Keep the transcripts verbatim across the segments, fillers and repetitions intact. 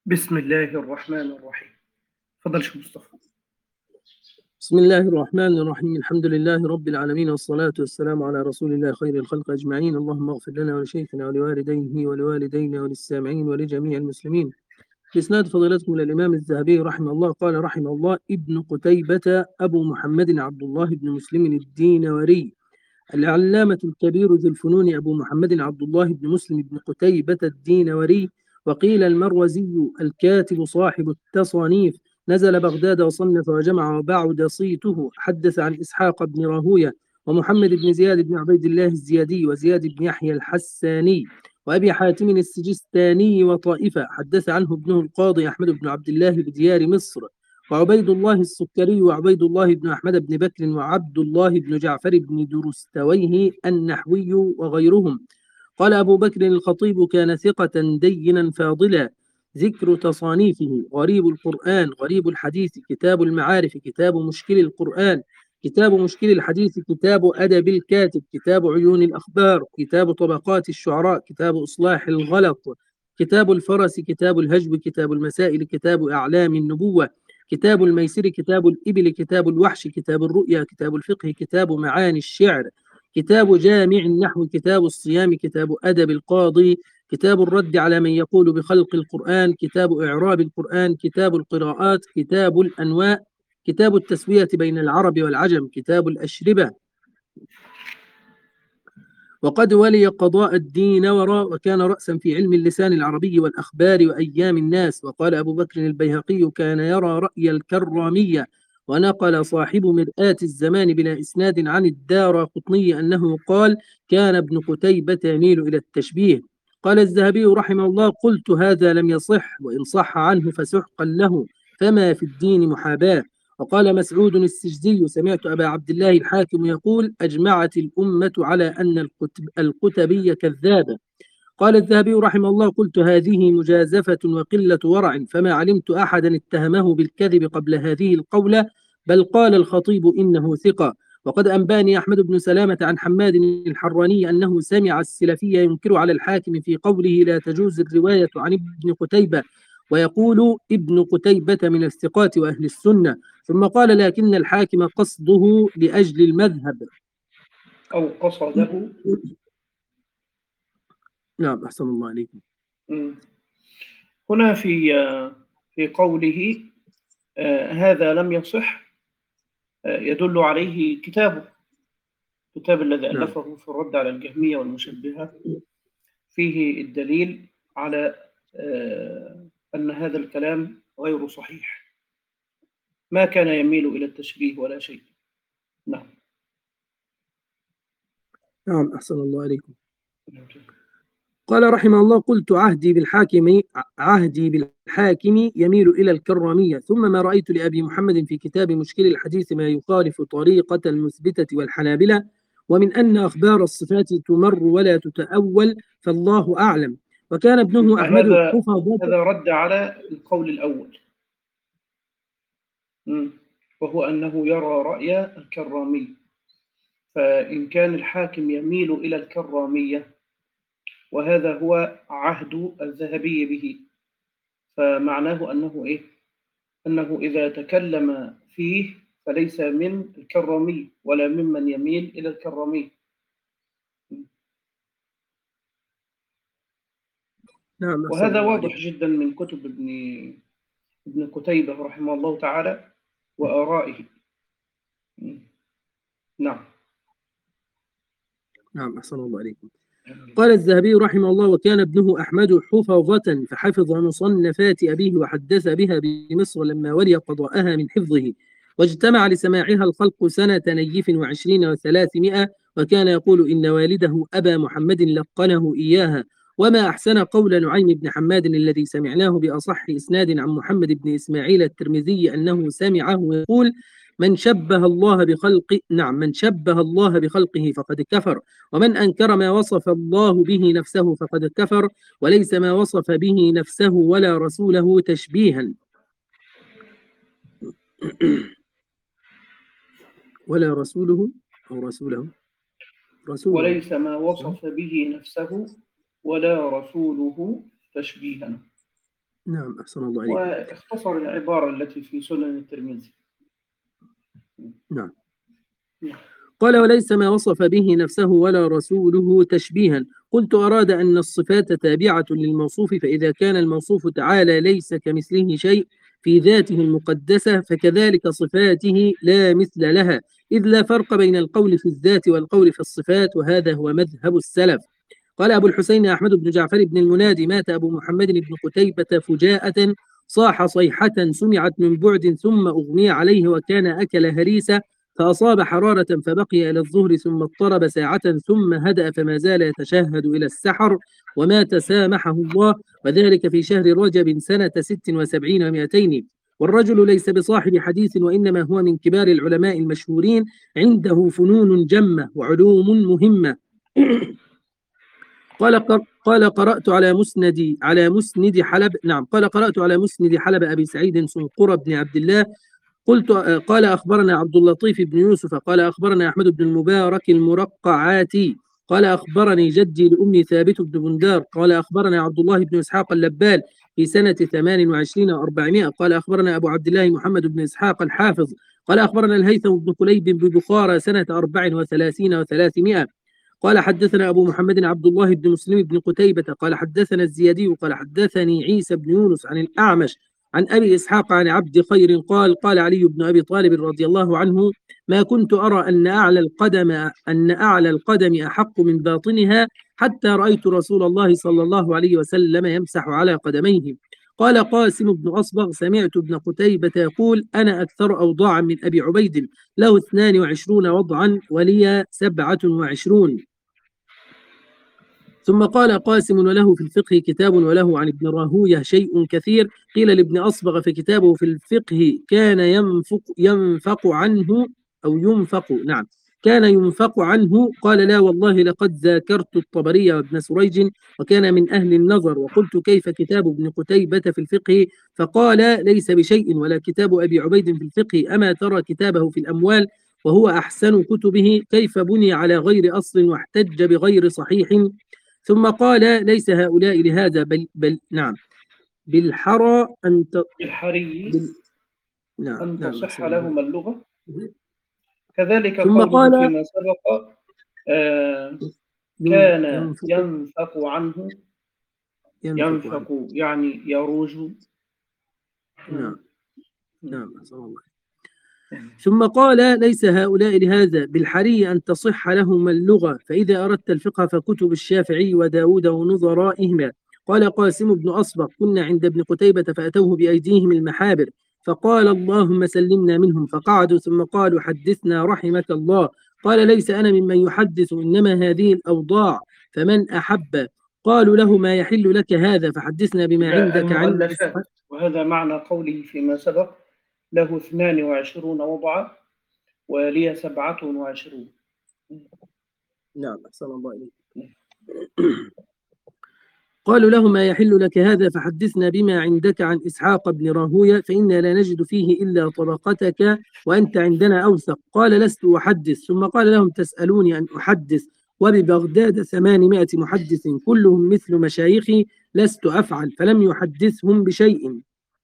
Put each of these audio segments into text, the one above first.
بسم الله الرحمن الرحيم. تفضل شيخ مصطفى. بسم الله الرحمن الرحيم. الحمد لله رب العالمين، والصلاة والسلام على رسول الله خير الخلق أجمعين. اللهم اغفر لنا ولشيخنا ولوالديه ولوالدينا وللسامعين ولجميع المسلمين. بإسناد فضيلتكم إلى الإمام الذهبي رحمه الله قال رحمه الله: ابن قتيبة أبو محمد عبد الله بن مسلم الدينوري العلامة الكبير ذو الفنون أبو محمد عبد الله بن مسلم بن قتيبة الدينوري، وقيل المروزي الكاتب صاحب التصانيف، نزل بغداد وصنف وجمع وبعد صيته. حدث عن إسحاق بن راهوية ومحمد بن زياد بن عبيد الله الزيادي وزياد بن يحيى الحساني وأبي حاتم السجستاني وطائفة. حدث عنه ابنه القاضي أحمد بن عبد الله بديار مصر، وعبيد الله السكري وعبيد الله بن أحمد بن بكر وعبد الله بن جعفر بن درستويه النحوي وغيرهم. قال أبو بكر الخطيب: كان ثقة دينا فاضلا. ذكر تصانيفه: غريب القرآن، غريب الحديث، كتاب المعارف، كتاب مشكل القرآن، كتاب مشكل الحديث، كتاب أدب الكاتب، كتاب عيون الأخبار، كتاب طبقات الشعراء، كتاب إصلاح الغلط، كتاب الفرس، كتاب الهجب، كتاب المسائل، كتاب أعلام النبوة، كتاب الميسر، كتاب الإبل، كتاب الوحش، كتاب الرؤيا، كتاب الفقه، كتاب معاني الشعر، كتاب جامع النحو، كتاب الصيام، كتاب أدب القاضي، كتاب الرد على من يقول بخلق القرآن، كتاب إعراب القرآن، كتاب القراءات، كتاب الأنواء، كتاب التسوية بين العرب والعجم، كتاب الأشربة. وقد ولي قضاء الدينوري وكان رأسا في علم اللسان العربي والأخبار وأيام الناس. وقال أبو بكر البيهقي: كان يرى رأي الكرامية. ونقل صاحب مرآة الزمان بلا إسناد عن الدارقطني أنه قال: كان ابن قتيبة يميل إلى التشبيه. قال الذهبي رحمه الله: قلت: هذا لم يصح، وإن صح عنه فسحقا له، فما في الدين محاباة. وقال مسعود السجزي: سمعت أبا عبد الله الحاكم يقول: أجمعت الأمة على أن الكتب الكتبي كذابة. قال الذهبي رحمه الله: قلت: هذه مجازفة وقلة ورع، فما علمت أحدا اتهمه بالكذب قبل هذه القولة، بل قال الخطيب إنه ثقة. وقد أنباني أحمد بن سلامة عن حماد الحراني أنه سمع السلفي ينكر على الحاكم في قوله: لا تجوز الرواية عن ابن قتيبة، ويقول ابن قتيبة من الثقات وأهل السنة. ثم قال: لكن الحاكم قصده لأجل المذهب، أو قصده. نعم، أحسن الله عليكم. هنا في في قوله آه هذا لم يصح، آه يدل عليه كتابه كتاب الذي نعم. ألفه في الرد على الجهمية والمشبهة، فيه الدليل على آه أن هذا الكلام غير صحيح، ما كان يميل إلى التشبيه ولا شيء. نعم. نعم، أحسن الله عليكم. قال رحمه الله: قلت: عهدي بالحاكم عهدي بالحاكم يميل إلى الكرامية، ثم ما رأيت لأبي محمد في كتاب مشكل الحديث ما يخالف طريقة المثبتة والحنابلة، ومن أن أخبار الصفات تمر ولا تتأول، فالله أعلم. وكان ابنه أحمد هذا حفظ. هذا رد على القول الأول، وهو أنه يرى رأي الكرامي. فإن كان الحاكم يميل إلى الكرامية، وهذا هو عهد الذهبي به، فمعناه أنه إيه؟ أنه إذا تكلم فيه فليس من الكرامي ولا ممن يميل إلى الكرامي. نعم، وهذا واضح جدا من كتب ابن ابن قتيبة رحمه الله تعالى وآرائه. نعم. نعم، أحسن الله عليكم. قال الذهبي رحمه الله: وكان ابنه أحمد حفظة، فحفظ مصنفات أبيه وحدث بها بمصر لما ولي قضاءها من حفظه، واجتمع لسماعها الخلق سنة نيف وعشرين وثلاثمائة، وكان يقول إن والده أبا محمد لقنه إياها. وما أحسن قول نعيم بن حماد الذي سمعناه بأصح إسناد عن محمد بن إسماعيل الترمذي أنه سمعه يقول: من شبه الله بخلق نعم من شبه الله بخلقه فقد كفر، ومن أنكر ما وصف الله به نفسه فقد كفر، وليس ما وصف به نفسه ولا رسوله تشبيها ولا رسوله أو رسوله رسوله وليس ما وصف به نفسه ولا رسوله تشبيها. نعم أحسن الله عليك. واختصر العبارة التي في سنن الترمذي. نعم. قال وليس ما وصف به نفسه ولا رسوله تشبيها. قلت أراد أن الصفات تابعة للموصوف، فإذا كان الموصوف تعالى ليس كمثله شيء في ذاته المقدسة فكذلك صفاته لا مثل لها، إذ لا فرق بين القول في الذات والقول في الصفات، وهذا هو مذهب السلف. قال أبو الحسين أحمد بن جعفر بن المنادي مات أبو محمد بن قتيبة فجاءة، صاح صيحة سمعت من بعد ثم أغمي عليه وكان أكل هريسة، فأصاب حرارة فبقي إلى الظهر ثم اضطرب ساعة ثم هدأ فما زال يتشهد إلى السحر ومات سامحه الله، وذلك في شهر رجب سنة ست وسبعين ومائتين. والرجل ليس بصاحب حديث وإنما هو من كبار العلماء المشهورين، عنده فنون جمة وعلوم مهمة. قال قال قرأت على مسند على مسند حلب نعم قال قرأت على مسند حلب أبي سعيد سنقر بن عبد الله. قلت قال أخبرنا عبد اللطيف بن يوسف قال أخبرنا أحمد بن المبارك المرقعاتي قال أخبرني جدي لأمي ثابت بن بندار قال أخبرنا عبد الله بن إسحاق اللبال في سنة ثمان وعشرين وأربعمائة قال أخبرنا أبو عبد الله محمد بن إسحاق الحافظ قال أخبرنا الهيثم بن كليب ببخارى سنة أربع وثلاثين وثلاثمائة قال حدثنا أبو محمد عبد الله بن مسلم بن قتيبة قال حدثنا الزيادي قال حدثني عيسى بن يونس عن الأعمش عن أبي إسحاق عن عبد خير قال قال علي بن أبي طالب رضي الله عنه ما كنت أرى أن أعلى القدم أن أعلى القدم أحق من باطنها حتى رأيت رسول الله صلى الله عليه وسلم يمسح على قدميه. قال قاسم بن أصبغ سمعت ابن قتيبة يقول أنا أكثر أوضاعا من أبي عبيد له اثنان وعشرون وضعا ولي سبعة وعشرون. ثم قال قاسم وله في الفقه كتاب وله عن ابن راهويه شيء كثير. قيل لابن أصبغ في كتابه في الفقه كان ينفق, ينفق عنه أو ينفق نعم كان ينفق عنه. قال لا والله لقد ذاكرت الطبري وابن سريج وكان من أهل النظر وقلت كيف كتاب ابن قتيبة في الفقه؟ فقال ليس بشيء ولا كتاب أبي عبيد في الفقه، أما ترى كتابه في الأموال وهو أحسن كتبه كيف بني على غير أصل واحتج بغير صحيح. ثم قال ليس هؤلاء لهذا بل, بل نعم بالحرى أن بالحري بال... نعم أن نعم تصح نعم لهما اللغة. كذلك ثم قوله قال فيما سبق آه كان ينفق, ينفق عنه ينفق, ينفق عنه. يعني يروج. نعم نعم الله. ثم قال ليس هؤلاء لهذا بالحري أن تصح لهما اللغة، فإذا أردت الفقه فكتب الشافعي وداود ونظرائهما. قال قاسم بن أصبغ كنا عند ابن قتيبة فأتوه بأيديهم المحابر فقال اللهم سلمنا منهم، فقعدوا ثم قالوا حدثنا رحمك الله. قال ليس أنا ممن يحدث إنما هذه الأوضاع فمن أحب. قالوا له ما يحل لك هذا فحدثنا بما عندك عن المؤلفات، وهذا معنى قوله فيما سبق له اثنان وعشرون وضعا ولي سبعة وعشرون. نعم أحسن الله إليك. قالوا له ما يحل لك هذا فحدثنا بما عندك عن إسحاق بن راهويه فإنا لا نجد فيه إلا طبقتك وأنت عندنا أوثق. قال لست أحدث. ثم قال لهم تسألوني أن أحدث وببغداد ثمانمائة محدث كلهم مثل مشايخي لست أفعل، فلم يحدثهم بشيء.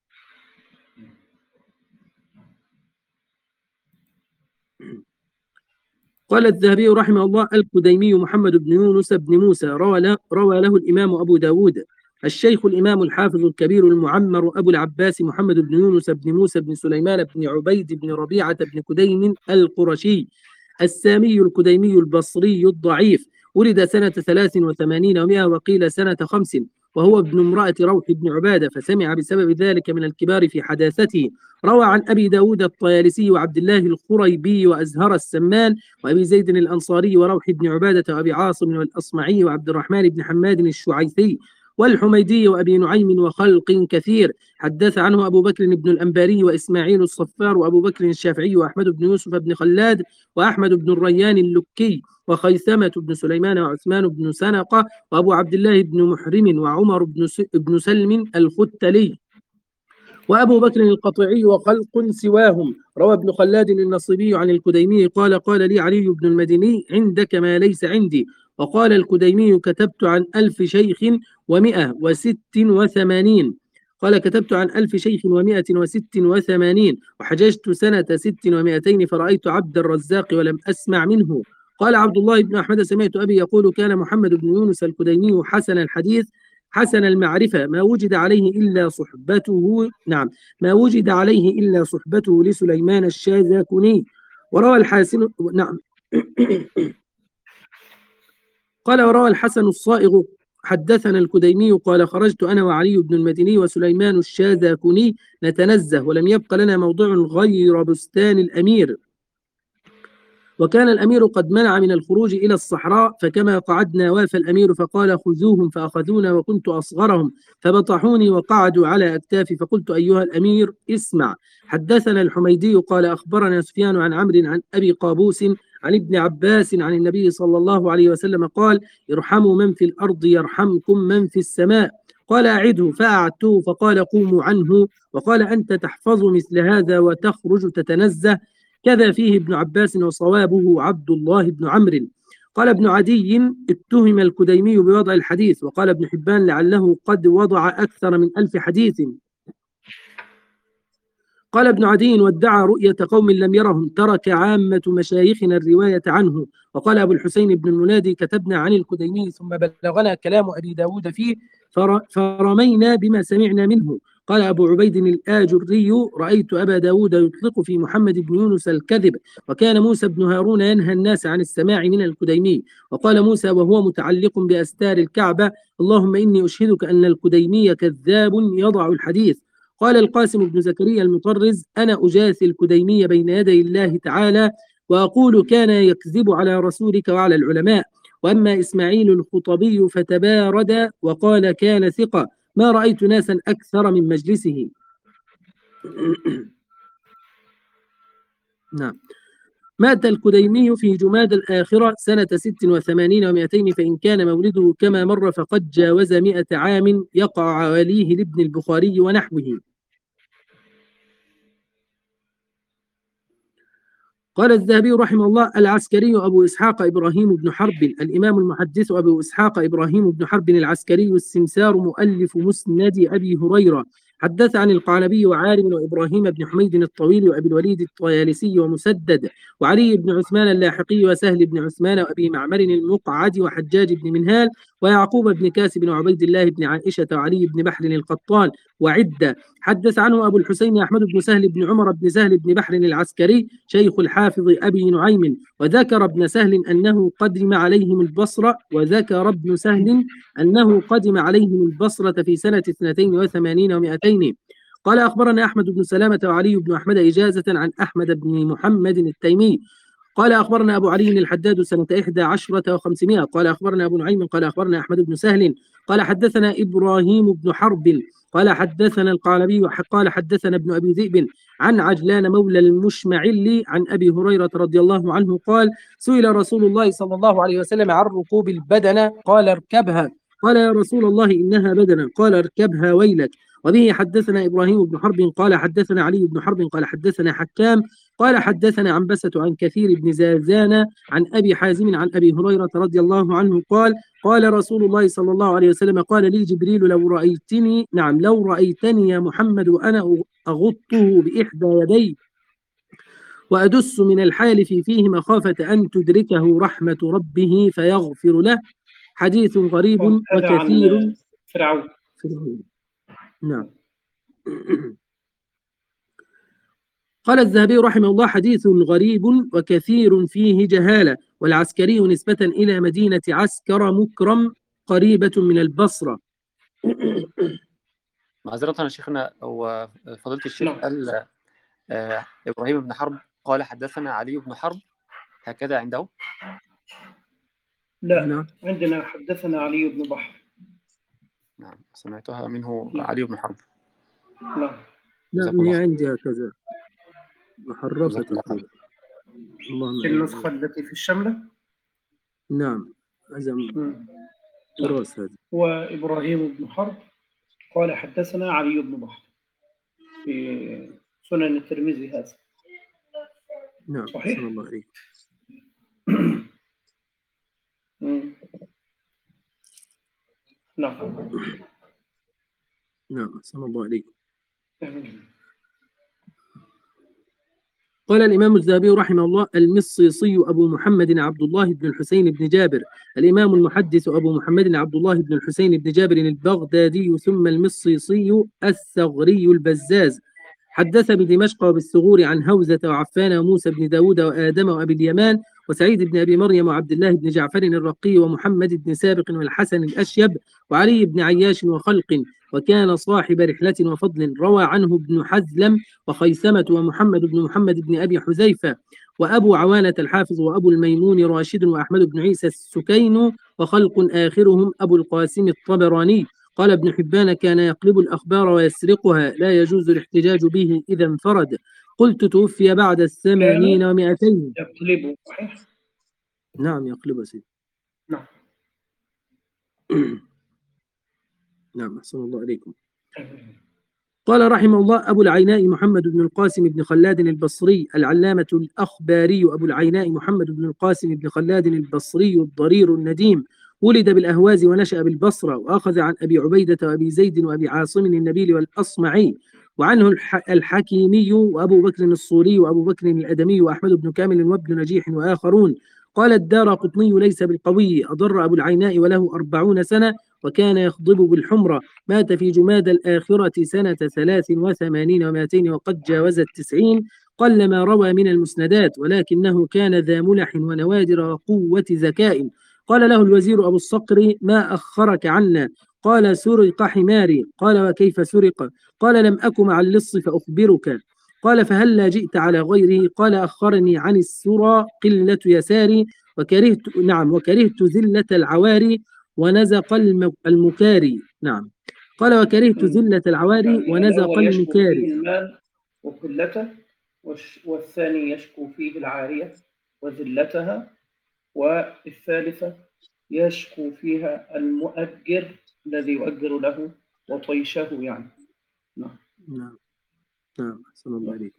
قال الذهبي رحمه الله الكديمي محمد بن يونس بن موسى روى له, روى له الإمام أبو داود. الشيخ الإمام الحافظ الكبير المعمر أبو العباس محمد بن يونس بن موسى بن سليمان بن عبيد بن ربيعة بن كديم القرشي السامي الكديمي البصري الضعيف، ولد سنة ثلاث وثمانين ومائة وقيل سنة خمس، وهو ابن امرأة روح بن عبادة، فسمع بسبب ذلك من الكبار في حداثته. روى عن أبي داود الطيالسي وعبد الله الخريبي وأزهر السمان وأبي زيد الأنصاري وروح بن عبادة وأبي عاصم والأصمعي وعبد الرحمن بن حماد الشعيثي والحميدي وأبي نعيم وخلق كثير. حدث عنه أبو بكر بن الأنباري وإسماعيل الصفار وأبو بكر الشافعي وأحمد بن يوسف بن خلاد وأحمد بن الريان اللكي وخيثمة بن سليمان وعثمان بن سنقة وأبو عبد الله بن محرم وعمر بن سلم الختلي وأبو بكر القطعي وخلق سواهم. روى ابن خلاد النصيبي عن الكديمي قال قال لي علي بن المديني عندك ما ليس عندي. وقال الكديمي كتبت عن ألف شيخ ومئة وست وثمانين. قال كتبت عن ألف شيخ ومائة وست وثمانين وحججت سنة ست ومائتين فرأيت عبد الرزاق ولم أسمع منه. قال عبد الله بن أحمد سمعت أبي يقول كان محمد بن يونس الكديمي حسن الحديث حسن المعرفة ما وجد عليه إلا صحبته نعم ما وجد عليه إلا صحبته لسليمان الشاذكوني. وروى الحاسن نعم قال وروى الحسن الصائغ حدثنا الكديمي قال خرجت أنا وعلي بن المديني وسليمان الشاذكوني نتنزه ولم يبق لنا موضع غير بستان الأمير، وكان الأمير قد منع من الخروج إلى الصحراء، فكما قعدنا وافى الأمير فقال خذوهم فأخذونا وكنت أصغرهم فبطحوني وقعدوا على أكتافي فقلت أيها الأمير اسمع. حدثنا الحميدي قال أخبرنا سفيان عن عمرو عن أبي قابوس عن ابن عباس عن النبي صلى الله عليه وسلم قال ارحموا من في الأرض يرحمكم من في السماء. قال أعده فأعدته فقال قوموا عنه، وقال أنت تحفظ مثل هذا وتخرج تتنزه كذا فيه ابن عباس وصوابه عبد الله بن عمرو. قال ابن عدي اتهم الكديمي بوضع الحديث، وقال ابن حبان لعله قد وضع أكثر من ألف حديث. قال ابن عدي وادعى رؤية قوم لم يرهم ترك عامة مشايخنا الرواية عنه. وقال أبو الحسين بن المنادي كتبنا عن الكديمي ثم بلغنا كلام أبي داود فيه فرمينا بما سمعنا منه. قال أبو عبيد الآجري رأيت أبا داود يطلق في محمد بن يونس الكذب، وكان موسى بن هارون ينهى الناس عن السماع من الكديمي. وقال موسى وهو متعلق بأستار الكعبة اللهم إني أشهدك أن الكديمي كذاب يضع الحديث. قال القاسم بن زكريا المطرز أنا أجاثي الكديمي بين يدي الله تعالى وأقول كان يكذب على رسولك وعلى العلماء. وأما إسماعيل الخطبي فتبارد وقال كان ثقة ما رأيت ناسا أكثر من مجلسه. نعم. مات الكديمي في جماد الآخرة سنة ست وثمانين ومائتين، فإن كان مولده كما مر فقد جاوز مئة عام يقع عليه لابن البخاري ونحوه. قال الذهبي رحمه الله العسكري أبو إسحاق إبراهيم بن حرب الإمام المحدث أبو إسحاق إبراهيم بن حرب العسكري السمسار مؤلف مسند أبي هريرة حدث عن القعنبي وعارم وإبراهيم بن حميد الطويل وأبي الوليد الطيالسي ومسدد وعلي بن عثمان اللاحقي وسهل بن عثمان وأبي معمر المقعد وحجاج بن منهال ويعقوب بن كاسب وعبيد الله بن عائشة وعلي بن بحر القطان وعدة. حدث عنه أبو الحسين أحمد بن سهل بن عمر بن سهل بن بحر العسكري شيخ الحافظ أبي نعيم، وذكر ابن سهل أنه قدم عليهم البصرة وذكر ابن سهل أنه قدم عليهم البصرة في سنة اثنتين وثمانين ومائتين. قال أخبرنا أحمد بن سلامة وعلي بن أحمد إجازة عن أحمد بن محمد التيمي قال أخبرنا أبو علي الحداد سنة إحدى عشرة وخمسمائة. قال أخبرنا أبو نعيم قال أخبرنا أحمد بن سهل قال حدثنا إبراهيم بن حرب قال حدثنا القعنبي قال حدثنا ابن أبي ذئب عن عجلان مولى المشمعلي عن أبي هريرة رضي الله عنه قال سئل رسول الله صلى الله عليه وسلم عن ركوب البدنة قال اركبها قال يا رسول الله إنها بدنة قال اركبها ويلك. وبه حدثنا إبراهيم بن حرب قال حدثنا علي بن حرب قال حدثنا حكام قال حدثنا عنبسة عن كثير بن زازان عن أبي حازم عن أبي هريرة رضي الله عنه قال قال رسول الله صلى الله عليه وسلم قال لي جبريل لو رأيتني نعم لو رأيتني يا محمد وأنا أغطه بإحدى يدي وأدس من الحال في فيه مخافة أن تدركه رحمة ربه فيغفر له. حديث غريب وكثير فرعون. فرعون. نعم. قال الذهبي رحمه الله حديث غريب وكثير فيه جهالة، والعسكري نسبة إلى مدينة عسكر مكرم قريبة من البصرة. معذرة يا شيخنا، هو فضيلة الشيخ قال آه إبراهيم بن حرب قال حدثنا علي بن حرب هكذا عنده؟ لا نعم. عندنا حدثنا علي بن بحر. نعم سمعتها منه. نعم. علي بن حرب. نعم نعم هي عندي هكذا محرفة تقريبا. في النسخة التي في الشملة. نعم أزم تراس هذا. وإبراهيم بن حرب قال حدثنا علي بن بحر في سنن الترمذي هذا. نعم صحيح. صلى الله عليه. نعم. نعم أحسن الله عليكم. آمين. قال الإمام الذهبي رحمه الله: المصيصي أبو محمد عبد الله بن الحسين بن جابر، الإمام المحدث أبو محمد عبد الله بن الحسين بن جابر البغدادي، ثم المصيصي الثغري البزاز. حدث بدمشق وبالثغور عن هوزة وعفان وموسى بن داود وآدم وأبي اليمان وسعيد بن أبي مريم وعبد الله بن جعفر الرقي ومحمد بن سابق والحسن الأشيب وعلي بن عياش وخلق، وكان صاحب رحلة وفضل. روى عنه ابن حزلم وخيثمة ومحمد بن محمد بن أبي حذيفة وأبو عوانة الحافظ وأبو الميمون راشد وأحمد بن عيسى السكين وخلق آخرهم أبو القاسم الطبراني. قال ابن حبان: كان يقلب الأخبار ويسرقها، لا يجوز الاحتجاج به إذا انفرد. قلت: توفي بعد الثمانين ومائتين. يقلب صحيح؟ نعم يقلب سيدي. نعم. نعم أحسن الله عليكم. قال رحمه الله: أبو العيناء محمد بن القاسم بن خلاد البصري العلامة الأخباري أبو العيناء محمد بن القاسم بن خلاد البصري الضرير النديم، ولد بالأهواز ونشأ بالبصرة، وأخذ عن أبي عبيدة وأبي زيد وأبي عاصم النبيل والأصمعي، وعنه الحكيمي وأبو بكر الصوري وأبو بكر الأدمي وأحمد بن كامل وابن نجيح وآخرون. قال الدارقطني: ليس بالقوي، أضر أبو العيناء وله أربعون سنة، وكان يخضب بالحمرة، مات في جماد الآخرة سنة ثلاث وثمانين ومائتين وقد جاوز التسعين. قل ما روى من المسندات، ولكنه كان ذا ملح ونوادر وقوة ذكاء. قال له الوزير أبو الصقر: ما أخرك عنا؟ قال: سرق حماري. قال: وكيف سرق؟ قال: لم أك مع اللص فأخبرك. قال: فهلا جئت على غيره؟ قال: أخرني عن السرى قلة يساري، وكرهت نعم وكرهت ذلة العواري ونزق المكاري. نعم قال: وكرهت ذلة العواري يعني ونزق الأول يشكو المكاري. فيه المال وقلته، والثاني يشكو فيه العارية وذلتها، والثالثة يشكو فيها المؤجر الذي يؤجر له وطيشه يعني. نعم نعم نعم أحسن الله عليكم.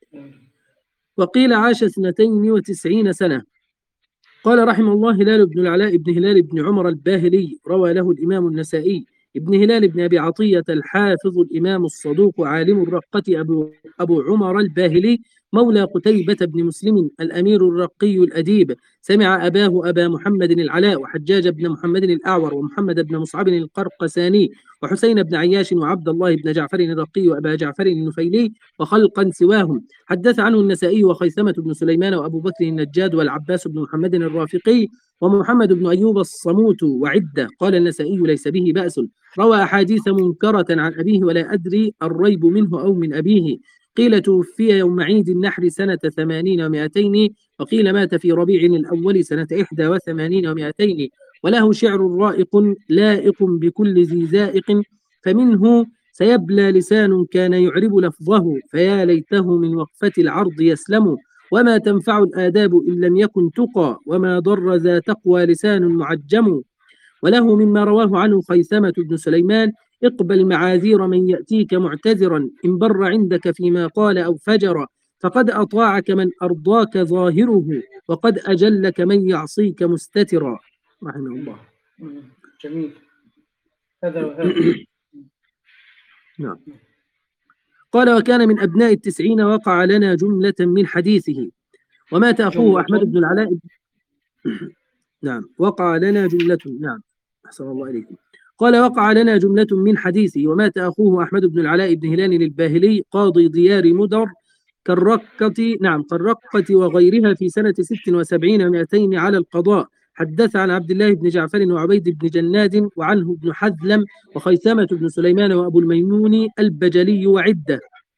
وقيل عاش اثنتين وتسعين سنة. قال رحمه الله: هلال بن العلاء بن هلال بن عمر الباهلي، روى له الإمام النسائي. ابن هلال بن أبي عطية الحافظ الإمام الصدوق عالم الرقة أبو, أبو عمر الباهلي، مولى قتيبة بن مسلم الأمير الرقي الأديب. سمع أباه أبا محمد العلاء وحجاج بن محمد الأعور ومحمد بن مصعب القرقساني وحسين بن عياش وعبد الله بن جعفر الرقي وأبا جعفر النفيلي وخلقا سواهم. حدث عنه النسائي وخيثمة بن سليمان وأبو بكر النجاد والعباس بن محمد الرافقي ومحمد بن أيوب الصموت وعدة. قال النسائي: ليس به بأس. روى أحاديث منكرة عن أبيه ولا أدري الريب منه أو من أبيه. قيل توفي يوم عيد النحر سنة ثمانين ومائتين، وقيل مات في ربيع الأول سنة إحدى وثمانين ومائتين. وله شعر رائق لائق بكل ذي زائق، فمنه: سيبلى لسان كان يعرب لفظه، فيا ليته من وقفة العرض يسلم. وما تنفع الآداب إن لم يكن تقى، وما ضر ذا تقوى لسان معجم. وله مما رواه عنه خيثمة بن سليمان: اقبل معاذير من يأتيك معتذرا، إن بر عندك فيما قال أو فجر، فقد أطاعك من أرضاك ظاهره، وقد أجلك من يعصيك مستترا. رحمه الله. جميل. هذا وهذا. نعم. قال: وكان من أبناء التسعين، وقع لنا جملة من حديثه. ومات أخوه أحمد بن العلاء. نعم وقع لنا جملة. نعم أحسن الله عليكم. قال: وقع لنا جملة من حديثه. ومات أخوه أحمد بن العلاء بن هلال الباهلي قاضي ديار مدر كالرقة نعم كالرقة وغيرها في سنة ست وسبعين ومائتين على القضاء. حدث عن عبد الله بن جعفر وعبيد بن جناد وعنه ابن حذلم وخيثمة بن سليمان وأبو الميمون البجلي وعدة.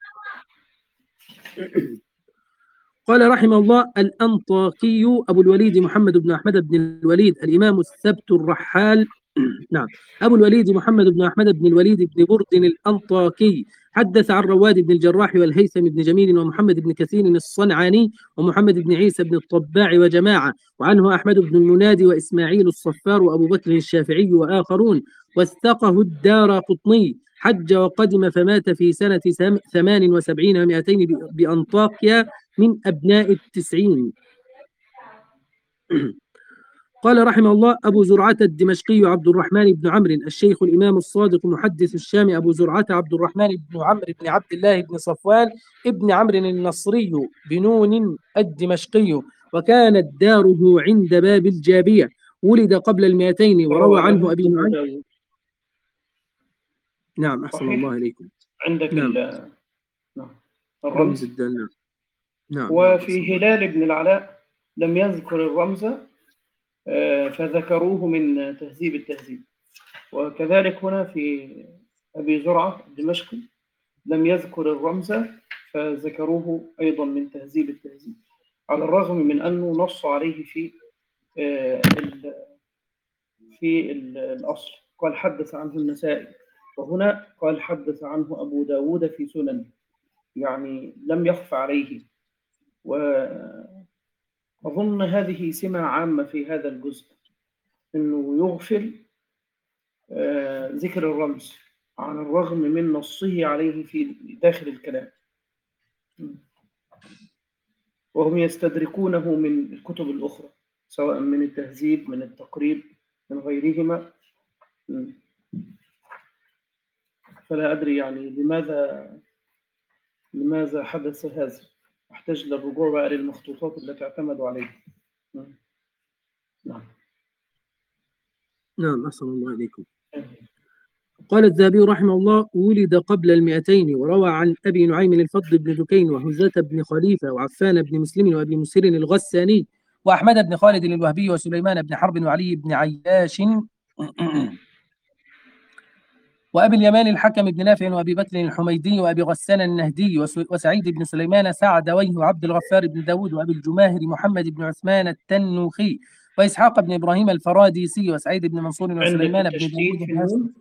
قال رحمه الله: الأنطاكي أبو الوليد محمد بن أحمد بن الوليد الإمام الثبت الرحال نعم أبو الوليد محمد بن أحمد بن الوليد بن برد الأنطاكي. حدث عن رواد بن الجراح والهيثم بن جميل ومحمد بن كثير الصنعاني ومحمد بن عيسى بن الطباع وجماعة. وعنه أحمد بن المنادي وإسماعيل الصفار وأبو بكر الشافعي وآخرون. واثقه الدارقطني. حج وقدم فمات في سنة ثمان وسبعين ومائتين بأنطاكيا من أبناء التسعين. قال رحمه الله: أبو زرعة الدمشقي عبد الرحمن بن عمرو الشيخ الإمام الصادق محدث الشام أبو زرعة عبد الرحمن بن عمرو بن عبد الله بن صفوان ابن عمرو النصري بنون الدمشقي، وكانت داره عند باب الجابية، ولد قبل المئتين وروى عنه أبي نعيم. نعم، أحسن الله إليكم. عندك نعم. نعم رمز الدال. نعم. وفي نعم. هلال بن العلاء لم يذكر الرمز فذكروه من تهذيب التهذيب، وكذلك هنا في أبي زرعة الدمشقي لم يذكر الرمز فذكروه أيضا من تهذيب التهذيب، على الرغم من أنه نص عليه في في الأصل، قال حدث عنه النسائي، وهنا قال حدث عنه أبو داود في سنن، يعني لم يخف عليه. وأظن هذه سمة عامة في هذا الجزء، أنه يغفل ذكر الرمز على الرغم من نصه عليه في داخل الكلام، وهم يستدركونه من الكتب الأخرى سواء من التهذيب من التقريب من غيرهما. فلا أدري يعني لماذا لماذا حدث هذا. أحتاج للرجوع بقى للمخطوطات التي اعتمدوا عليها. نعم. نعم، أحسن الله إليكم. قال الذهبي رحمه الله: ولد قبل المئتين، وروى عن أبي نعيم الفضل بن دكين وهزة بن خليفة وعفان بن مسلم وأبي مسهر الغساني وأحمد بن خالد الوهبي وسليمان بن حرب وعلي بن عياش وأبي اليمان الحكم بن نافع وأبي بكر الحميدي وأبي غسان النهدي وسعيد بن سليمان سعدويه وعبد الغفار بن داود وأبي الجماهر محمد بن عثمان التنوخي وإسحاق بن إبراهيم الفراديسي وسعيد بن منصور وسليمان بن داود الهاشمي.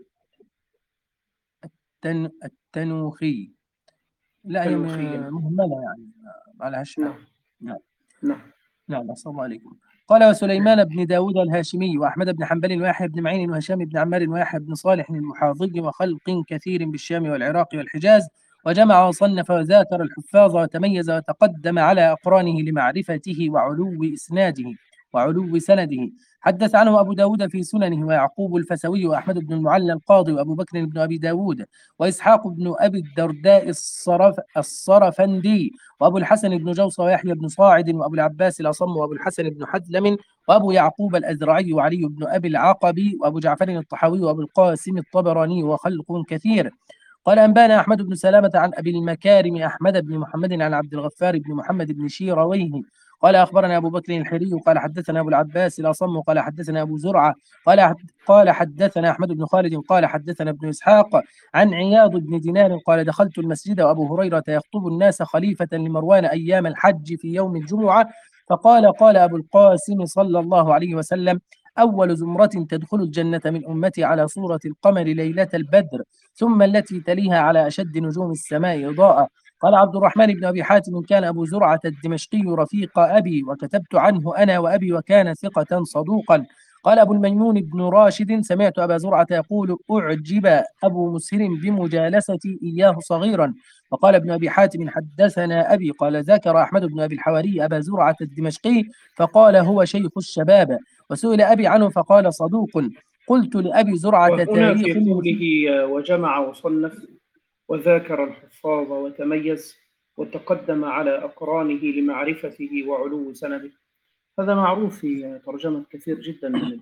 التن... التنوخي. لا، هي مهملة يعني ما لهاش. نعم. نعم. نعم. نعم، السلام عليكم. قال: وسليمان بن داود الهاشمي وأحمد بن حنبل ويحيى بن معين وهشام بن عمار ويحيى بن صالح المحاضي وخلق كثير بالشام والعراق والحجاز، وجمع وصنف وذاكر الحفاظ وتميز وتقدم على أقرانه لمعرفته وعلو إسناده وعلو سنده. حدث عنه أبو داود في سننه ويعقوب الفسوي وأحمد بن المعلى القاضي وأبو بكر بن أبي داود وإسحاق بن أبي الدرداء الصرف الصرفندي وأبو الحسن بن جوصة ويحيى بن صاعد وأبو العباس الأصم وأبو الحسن بن حدلم وأبو يعقوب الأزرعي وعلي بن أبي العقبي وأبو جعفر الطحاوي وأبو القاسم الطبراني وخلق كثير. قال: أنبانا أحمد بن سلامة عن أبي المكارم أحمد بن محمد عن عبد الغفار بن محمد بن شيرويه قال: أخبرنا أبو بكر الحري قال: حدثنا أبو العباس الأصم قال: حدثنا أبو زرعة قال قال حدثنا أحمد بن خالد قال: حدثنا ابن إسحاق عن عياض بن دينار قال: دخلت المسجد وأبو هريرة يخطب الناس خليفة لمروان أيام الحج في يوم الجمعة، فقال: قال أبو القاسم صلى الله عليه وسلم: أول زمرة تدخل الجنة من أمتي على صورة القمر ليلة البدر، ثم التي تليها على أشد نجوم السماء إضاءة. قال عبد الرحمن بن أبي حاتم: كان أبو زرعة الدمشقي رفيق أبي، وكتبت عنه أنا وأبي، وكان ثقة صدوقا. قال أبو الميمون بن راشد: سمعت أبا زرعة يقول: أعجب أبو مسهر بمجالستي إياه صغيرا. وقال ابن أبي حاتم: حدثنا أبي قال: ذكر أحمد بن أبي الحواري أبا زرعة الدمشقي فقال: هو شيخ الشباب. وسئل أبي عنه فقال: صدوق. قلت لأبي زرعة: وهنا تاريخ. في قوله وجمع وصنف وذاكر الحفاظ وتميز وتقدم على أقرانه لمعرفته وعلو سنده، هذا معروف في ترجمة كثير جدا من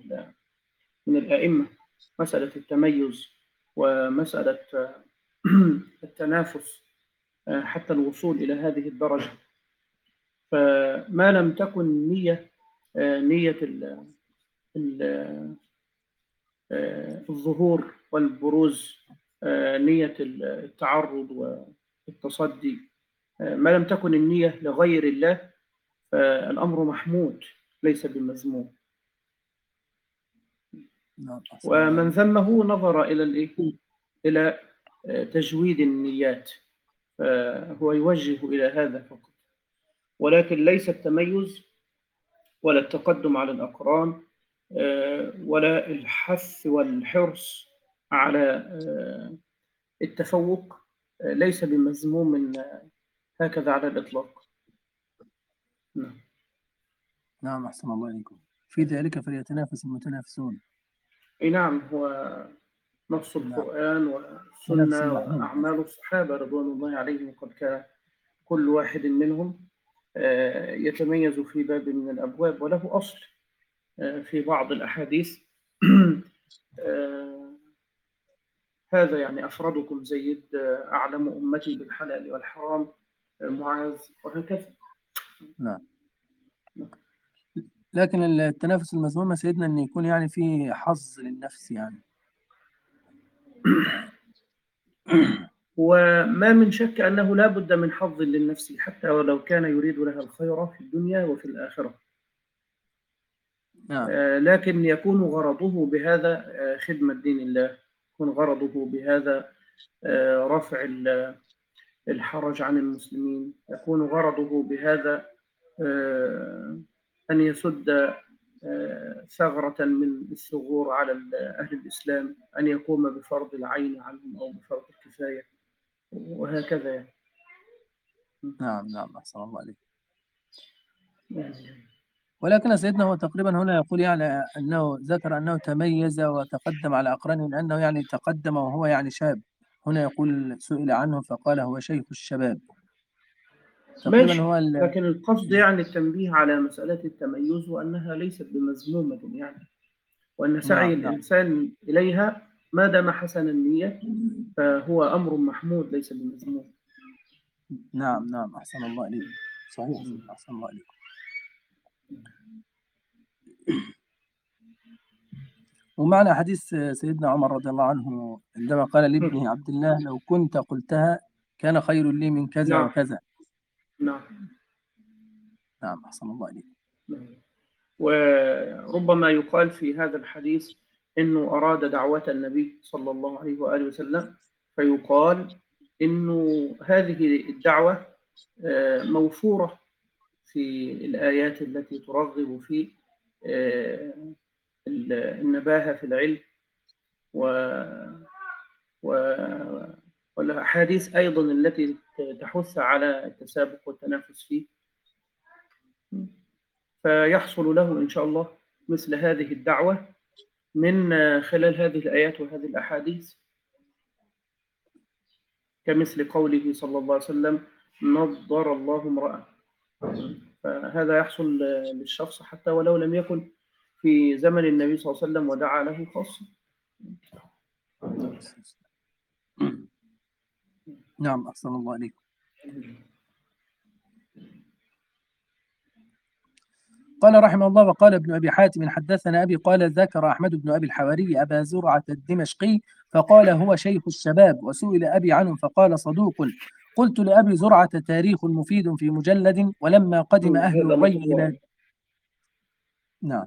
من الأئمة، مسألة التميز ومسألة التنافس حتى الوصول إلى هذه الدرجة. فما لم تكن نية نية الظهور والبروز، نية التعرض والتصدي، ما لم تكن النية لغير الله فالأمر محمود ليس بمذموم. ومن ذمه نظر إلى الإيه؟ إلى تجويد النيات، فهو يوجه إلى هذا فقط، ولكن ليس التميز ولا التقدم على الأقران ولا الحث والحرص على التفوق ليس بمذموم هكذا على الإطلاق. نعم. نعم، أحسن الله إليكم. في ذلك فليتنافس المتنافسون. أي نعم، هو نص القرآن والسنة وأعمال الصحابة رضوان الله عليهم، قد كان كل واحد منهم يتميز في باب من الأبواب وله أصل في بعض الأحاديث. هذا يعني أفردكم زيد، أعلم أمتي بالحلال والحرام معاذ، وهكذا. نعم. لكن التنافس المذموم سيدنا أن يكون يعني في حظ للنفس يعني. وما من شك أنه لا بد من حظ للنفس حتى ولو كان يريد لها الخير في الدنيا وفي الآخرة. نعم. آه لكن يكون غرضه بهذا آه خدمة دين الله، يكون غرضه بهذا آه رفع الحرج عن المسلمين، يكون غرضه بهذا آه أن يسد ثغرة من الثغور على أهل الإسلام، أن يقوم بفرض العين عنهم أو بفرض الكفاية، وهكذا يعني. نعم نعم، أحسن الله عليك. ولكن سيدنا هو تقريبا هنا يقول يعني أنه ذكر أنه تميز وتقدم على أقرانه، لأنه يعني تقدم وهو يعني شاب. هنا يقول سئل عنه فقال هو شيخ الشباب. تقريبا هو لكن القصد يعني التنبيه على مسألة التميز، وأنها ليست بمذمومة يعني، وأن سعي نعم الإنسان نعم. إليها ما دام حسن النية فهو أمر محمود ليس بمذموم. نعم نعم، أحسن الله عليك. صحيح، أحسن الله عليك. ومعنى حديث سيدنا عمر رضي الله عنه عندما قال لابنه عبد الله لو كنت قلتها كان خير لي من كذا نعم. وكذا. نعم نعم، أحسن الله عليك. وربما يقال في هذا الحديث إنه أراد دعوة النبي صلى الله عليه وآله وسلم، فيقال إنه هذه الدعوة موفورة في الآيات التي ترغب في النباهة في العلم، والأحاديث أيضا التي تحث على التسابق والتنافس فيه، فيحصل له إن شاء الله مثل هذه الدعوة من خلال هذه الآيات وهذه الأحاديث، كمثل قوله صلى الله عليه وسلم نضر الله امرأ. فهذا يحصل للشخص حتى ولو لم يكن في زمن النبي صلى الله عليه وسلم ودعا له خاصة. نعم، أحسن الله عليك. قال رحمه الله وقال ابن أبي حاتم حدثنا أبي قال ذكر أحمد بن أبي الحواري أبا زرعة الدمشقي فقال هو شيخ الشباب، وسئل أبي عنه فقال صدوق. قلت لأبي زرعة تاريخ مفيد في مجلد. ولما قدم أهل الري إلى نعم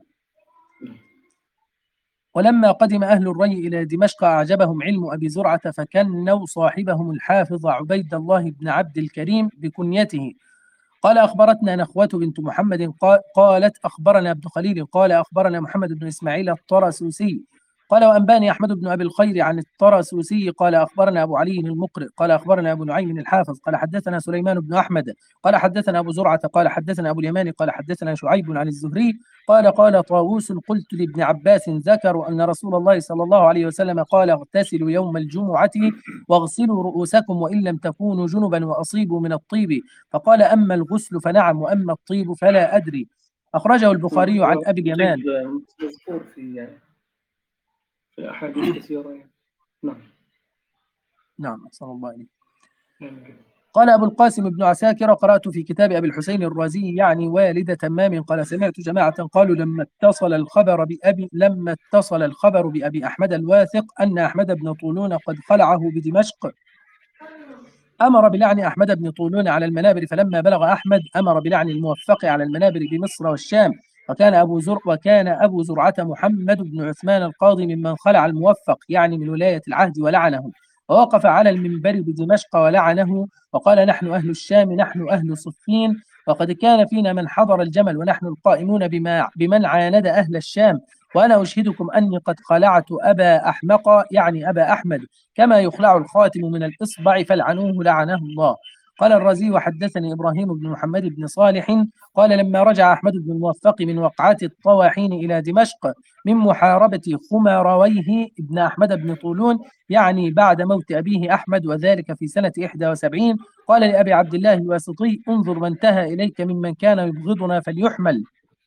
ولما قدم أهل الري إلى دمشق أعجبهم علم أبي زرعة فكنوا صاحبهم الحافظ عبيد الله بن عبد الكريم بكنيته. قال أخبرتنا نخوة بنت محمد قالت أخبرنا ابن خليل قال أخبرنا محمد بن إسماعيل الطرسوسي قال وأنباني أحمد بن أبي الخير عن الطرسوسي قال أخبرنا أبو علي المقرئ قال أخبرنا أبو نعيم الحافظ قال حدثنا سليمان بن أحمد قال حدثنا أبو زرعة قال حدثنا أبو اليمان قال حدثنا شعيب عن الزهري قال قال طاووس قلت لابن عباس ذكروا أن رسول الله صلى الله عليه وسلم قال اغتسلوا يوم الجمعة واغسلوا رؤوسكم وإن لم تكونوا جنبا وأصيبوا من الطيب، فقال أما الغسل فنعم وأما الطيب فلا أدري. أخرجه البخاري عن أبي اليمان. مذكور في في أحاديث كثيرة يعني. نعم نعم، أحسن الله عليك. قال أبو القاسم بن عساكر قرأت في كتاب أبي الحسين الرازي يعني والد تمام قال سمعت جماعة قالوا لما اتصل الخبر بأبي لما اتصل الخبر بأبي أحمد الواثق أن أحمد بن طولون قد خلعه بدمشق أمر بلعن أحمد بن طولون على المنابر، فلما بلغ أحمد أمر بلعن الموفق على المنابر بمصر والشام. وكان أبو زر وكان أبو زرعة محمد بن عثمان القاضي ممن خلع الموفق يعني من ولاية العهد ولعنه، ووقف على المنبر بدمشق ولعنه وقال نحن أهل الشام نحن أهل صفين، وقد كان فينا من حضر الجمل ونحن القائمون بما بمن عاند أهل الشام، وأنا أشهدكم أني قد خلعت أبا أحمق يعني أبا أحمد كما يخلع الخاتم من الإصبع فلعنوه لعنه الله. قال الرازي وحدثني إبراهيم بن محمد بن صالح قال لما رجع أحمد بن الموفق من وقعة الطواحين إلى دمشق من محاربة خمرويه ابن أحمد بن طولون، يعني بعد موت أبيه أحمد، وذلك في سنة إحدى وسبعين، قال لأبي عبد الله الواسطي انظر ما انتهى إليك ممن كان يبغضنا فليحمل.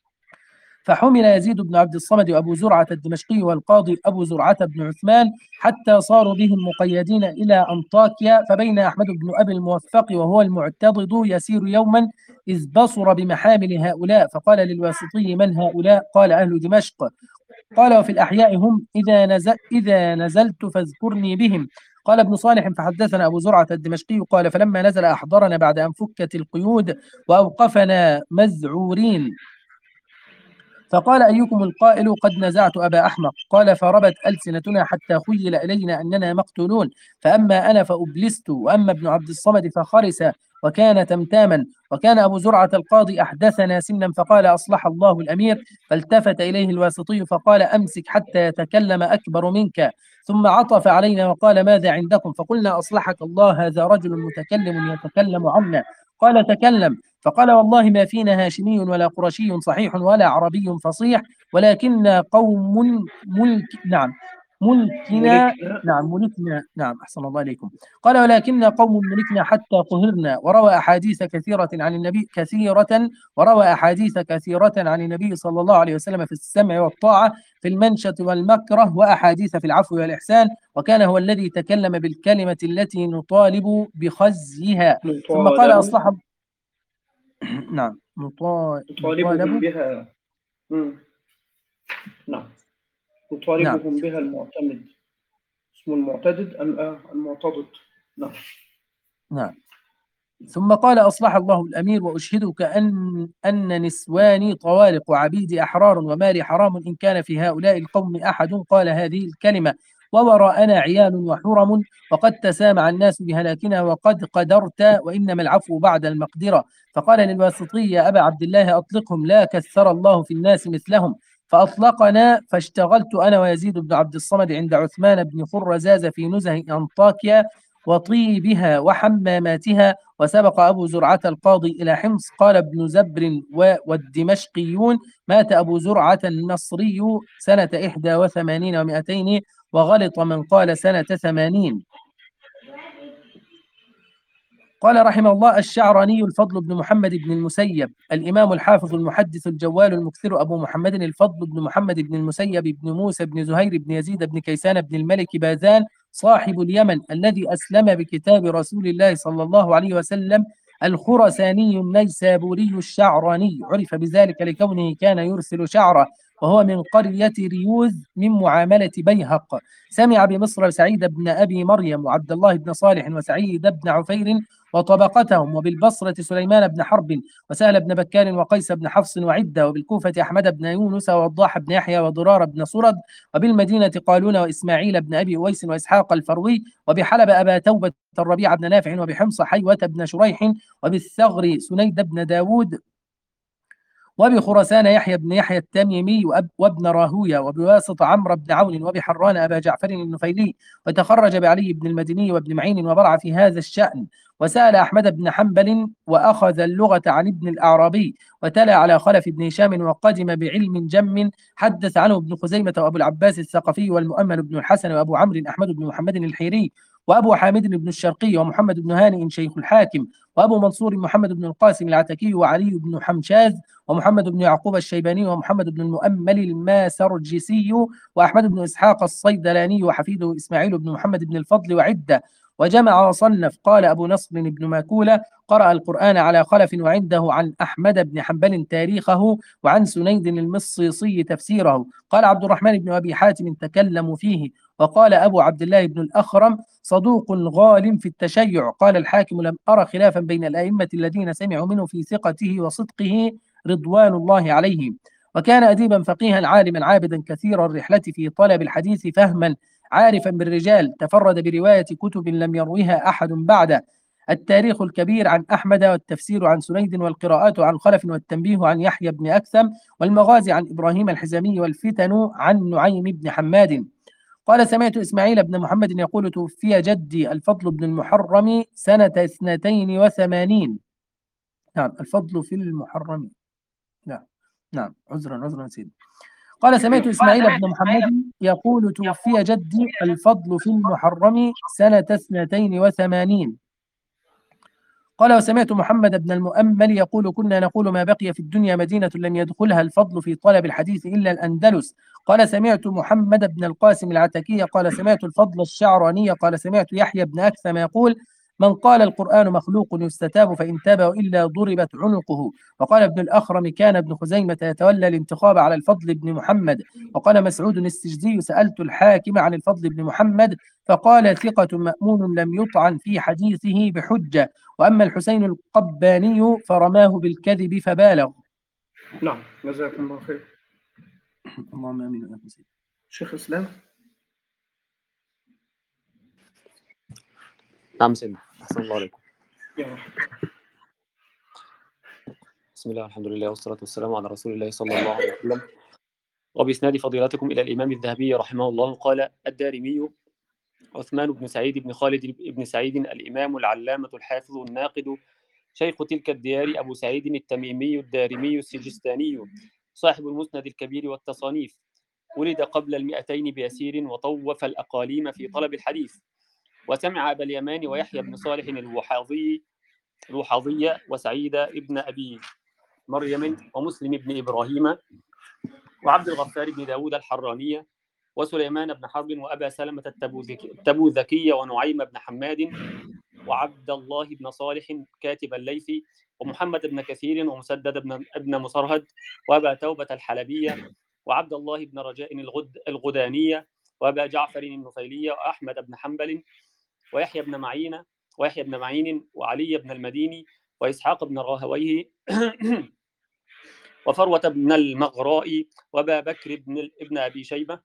فحمل يزيد بن عبد الصمد وأبو زرعة الدمشقي والقاضي أبو زرعة بن عثمان حتى صاروا بهم مقيدين إلى أنطاكيا، فبين أحمد بن أبي الموفق وهو المعتضد يسير يوما إذ بصر بمحامل هؤلاء، فقال للواسطي من هؤلاء؟ قال أهل دمشق. قال وفي الأحياء هم إذا, نزل إذا نزلت فاذكرني بهم. قال ابن صالح فحدثنا أبو زرعة الدمشقي قال فلما نزل أحضرنا بعد أن فكت القيود وأوقفنا مذعورين، فقال أيكم القائل قد نزعت أبا أحمق؟ قال فربت ألسنتنا حتى خيل إلينا أننا مقتولون، فأما أنا فأبلست، وأما ابن عبد الصمد فخرس وكان تمتاما، وكان أبو زرعة القاضي أحدثنا سنا، فقال أصلح الله الأمير، فالتفت إليه الواسطي فقال أمسك حتى يتكلم أكبر منك، ثم عطف علينا وقال ماذا عندكم؟ فقلنا أصلحك الله هذا رجل متكلم يتكلم عنا. قال تكلم. فقال والله ما فينا هاشمي ولا قرشي صحيح ولا عربي فصيح، ولكن قوم ملك نعم ملكنا نعم ملكنا نعم أحسن الله عليكم. قال ولكن قوم ملكنا حتى قهرنا، وروى أحاديث كثيرة عن النبي كثيرة وروى أحاديث كثيرة عن النبي صلى الله عليه وسلم في السمع والطاعة، في المنشة والمكره، وأحاديث في العفو والإحسان، وكان هو الذي تكلم بالكلمة التي نطالب بخزيها. ثم قال أصلح نعم نطالبهم بها مم. نعم نطالبهم نعم. بها المعتمد، اسمه المعتدد المعتضد. نعم نعم. ثم قال أصلح الله الأمير وأشهدك أن أن نسواني طوالق وعبيدي أحرار ومالي حرام إن كان في هؤلاء القوم أحد قال هذه الكلمة ووراءنا عيال وحرم، وقد تسامع الناس بهلاكنا وقد قدرت، وإنما العفو بعد المقدرة. فقال للواسطي يا أبا عبد الله أطلقهم لا كثر الله في الناس مثلهم، فأطلقنا، فاشتغلت أنا ويزيد بن عبد الصمد عند عثمان بن خرزاز في نزه أنطاكيا وطيبها وحماماتها، وسبق أبو زرعة القاضي إلى حمص. قال ابن زبر والدمشقيون مات أبو زرعة النصري سنة إحدى وثمانين ومائتين، وغلط من قال سنة ثمانين. قال رحمه الله الشعراني الفضل بن محمد بن المسيب، الإمام الحافظ المحدث الجوال المكثر أبو محمد الفضل بن محمد بن المسيب بن موسى بن زهير بن يزيد بن كيسان بن الملك باذان صاحب اليمن الذي أسلم بكتاب رسول الله صلى الله عليه وسلم، الخرساني النيسابوري الشعراني، عرف بذلك لكونه كان يرسل شعره، وهو من قرية ريوز من معاملة بيهق. سمع بمصر سعيد بن أبي مريم وعبد الله بن صالح وسعيد بن عفير وطبقتهم، وبالبصرة سليمان بن حرب وسهل بن بكار وقيس بن حفص وعدة، وبالكوفة أحمد بن يونس ووضاح بن يحيى وضرار بن صرد، وبالمدينة قالون وإسماعيل بن أبي أويس وإسحاق الفروي، وبحلب أبا توبة الربيع بن نافع، وبحمص حيوة بن شريح، وبالثغر سنيد بن داود، وبخرسان يحيى بن يحيى التميمي وابن راهوية، وبواسط عمرو بن عون، وبحران أبا جعفر النفيلي، وتخرج بعلي بن المديني وابن معين وبرع في هذا الشأن. وسأل أحمد بن حنبل وأخذ اللغة عن ابن الأعرابي، وتلا على خلف بن هشام وقدم بعلم جم، حدث عنه ابن خزيمة وأبو العباس الثقفي والمؤمل بن الحسن وأبو عمرو أحمد بن محمد الحيري وأبو حامد بن الشرقي ومحمد بن هانئ شيخ الحاكم وأبو منصور محمد بن القاسم العتكي وعلي بن حمشاز ومحمد بن يعقوب الشيباني ومحمد بن المؤمل الماسرجسي وأحمد بن إسحاق الصيدلاني وحفيده إسماعيل بن محمد بن الفضل وعدة. وجمع وصنف. قال أبو نصر بن ماكولة قرأ القرآن على خلف، وعنده عن أحمد بن حنبل تاريخه، وعن سنيد المصيصي تفسيره. قال عبد الرحمن بن أبي حاتم تكلموا فيه. وقال أبو عبد الله بن الأخرم صدوق غال في التشيع. قال الحاكم لم أرى خلافا بين الأئمة الذين سمعوا منه في ثقته وصدقه رضوان الله عليهم. وكان أديبا فقيها عالما عابدا كثير الرحلة في طلب الحديث فهما، عارفا بالرجال، تفرد برواية كتب لم يروها أحد بعده: التاريخ الكبير عن أحمد، والتفسير عن سنيد، والقراءات عن خلف، والتنبيه عن يحيى بن أكثم، والمغازي عن إبراهيم الحزامي، والفتن عن نعيم بن حماد. قال سمعت إسماعيل بن محمد يقول توفي جدي الفضل بن المحرم سنة اثنتين وثمانين. نعم الفضل في المحرم. نعم نعم عذرا عذرا سيدي. قال سمعت إسماعيل بن محمد يقول توفي جدي الفضل في المحرم سنة اثنتين وثمانين. قال وسمعت محمد بن المؤمل يقول كنا نقول ما بقي في الدنيا مدينة لم يدخلها الفضل في طلب الحديث إلا الأندلس. قال سمعت محمد بن القاسم العتكي قال سمعت الفضل الشعراني قال سمعت يحيى بن أكثم يقول من قال القرآن مخلوق يستتاب فإن تاب وإلا ضربت عنقه. وقال ابن الأخرم كان ابن خزيمة يتولى الانتخاب على الفضل بن محمد. وقال مسعود السجزي سألت الحاكم عن الفضل بن محمد فقال ثقة مأمون لم يطعن في حديثه بحجة. وأما الحسين القباني فرماه بالكذب فبالغ. نعم جزاكم الله خير. اللهم آمين. شيخ إسلام. نعم سيدنا أحسن الله عليكم. يا رحمة. بسم الله والحمد لله والصلاة والسلام على رسول الله صلى الله عليه وسلم. وبإسناد فضيلتكم إلى الإمام الذهبي رحمه الله قال الدارمي عثمان بن سعيد بن خالد بن سعيد الإمام العلامة الحافظ الناقد شيخ تلك الديار أبو سعيد التميمي الدارمي السجستاني صاحب المسند الكبير والتصانيف ولد قبل المئتين بيسير وطوف الأقاليم في طلب الحديث وسمع أبا اليمان ويحيى بن صالح الوحاضي الوحاضية وسعيد ابن أبي مريم ومسلم بن إبراهيم وعبد الغفار بن داود الحرانية وسليمان بن حرب وأبا سلمة التبوذكي ونعيم بن حماد وعبد الله بن صالح كاتب الليثي ومحمد بن كثير ومسدد بن ابن مسرهد وأبا توبة الحلبية وعبد الله بن رجاء الغد الغدانية وأبا جعفر النفيلية وأحمد بن حنبل ويحيى بن معين ويحيى بن معين وعلي بن المديني وإسحاق بن راهويه وفروة بن المغراء وأبا بكر بن ابن أبي شيبة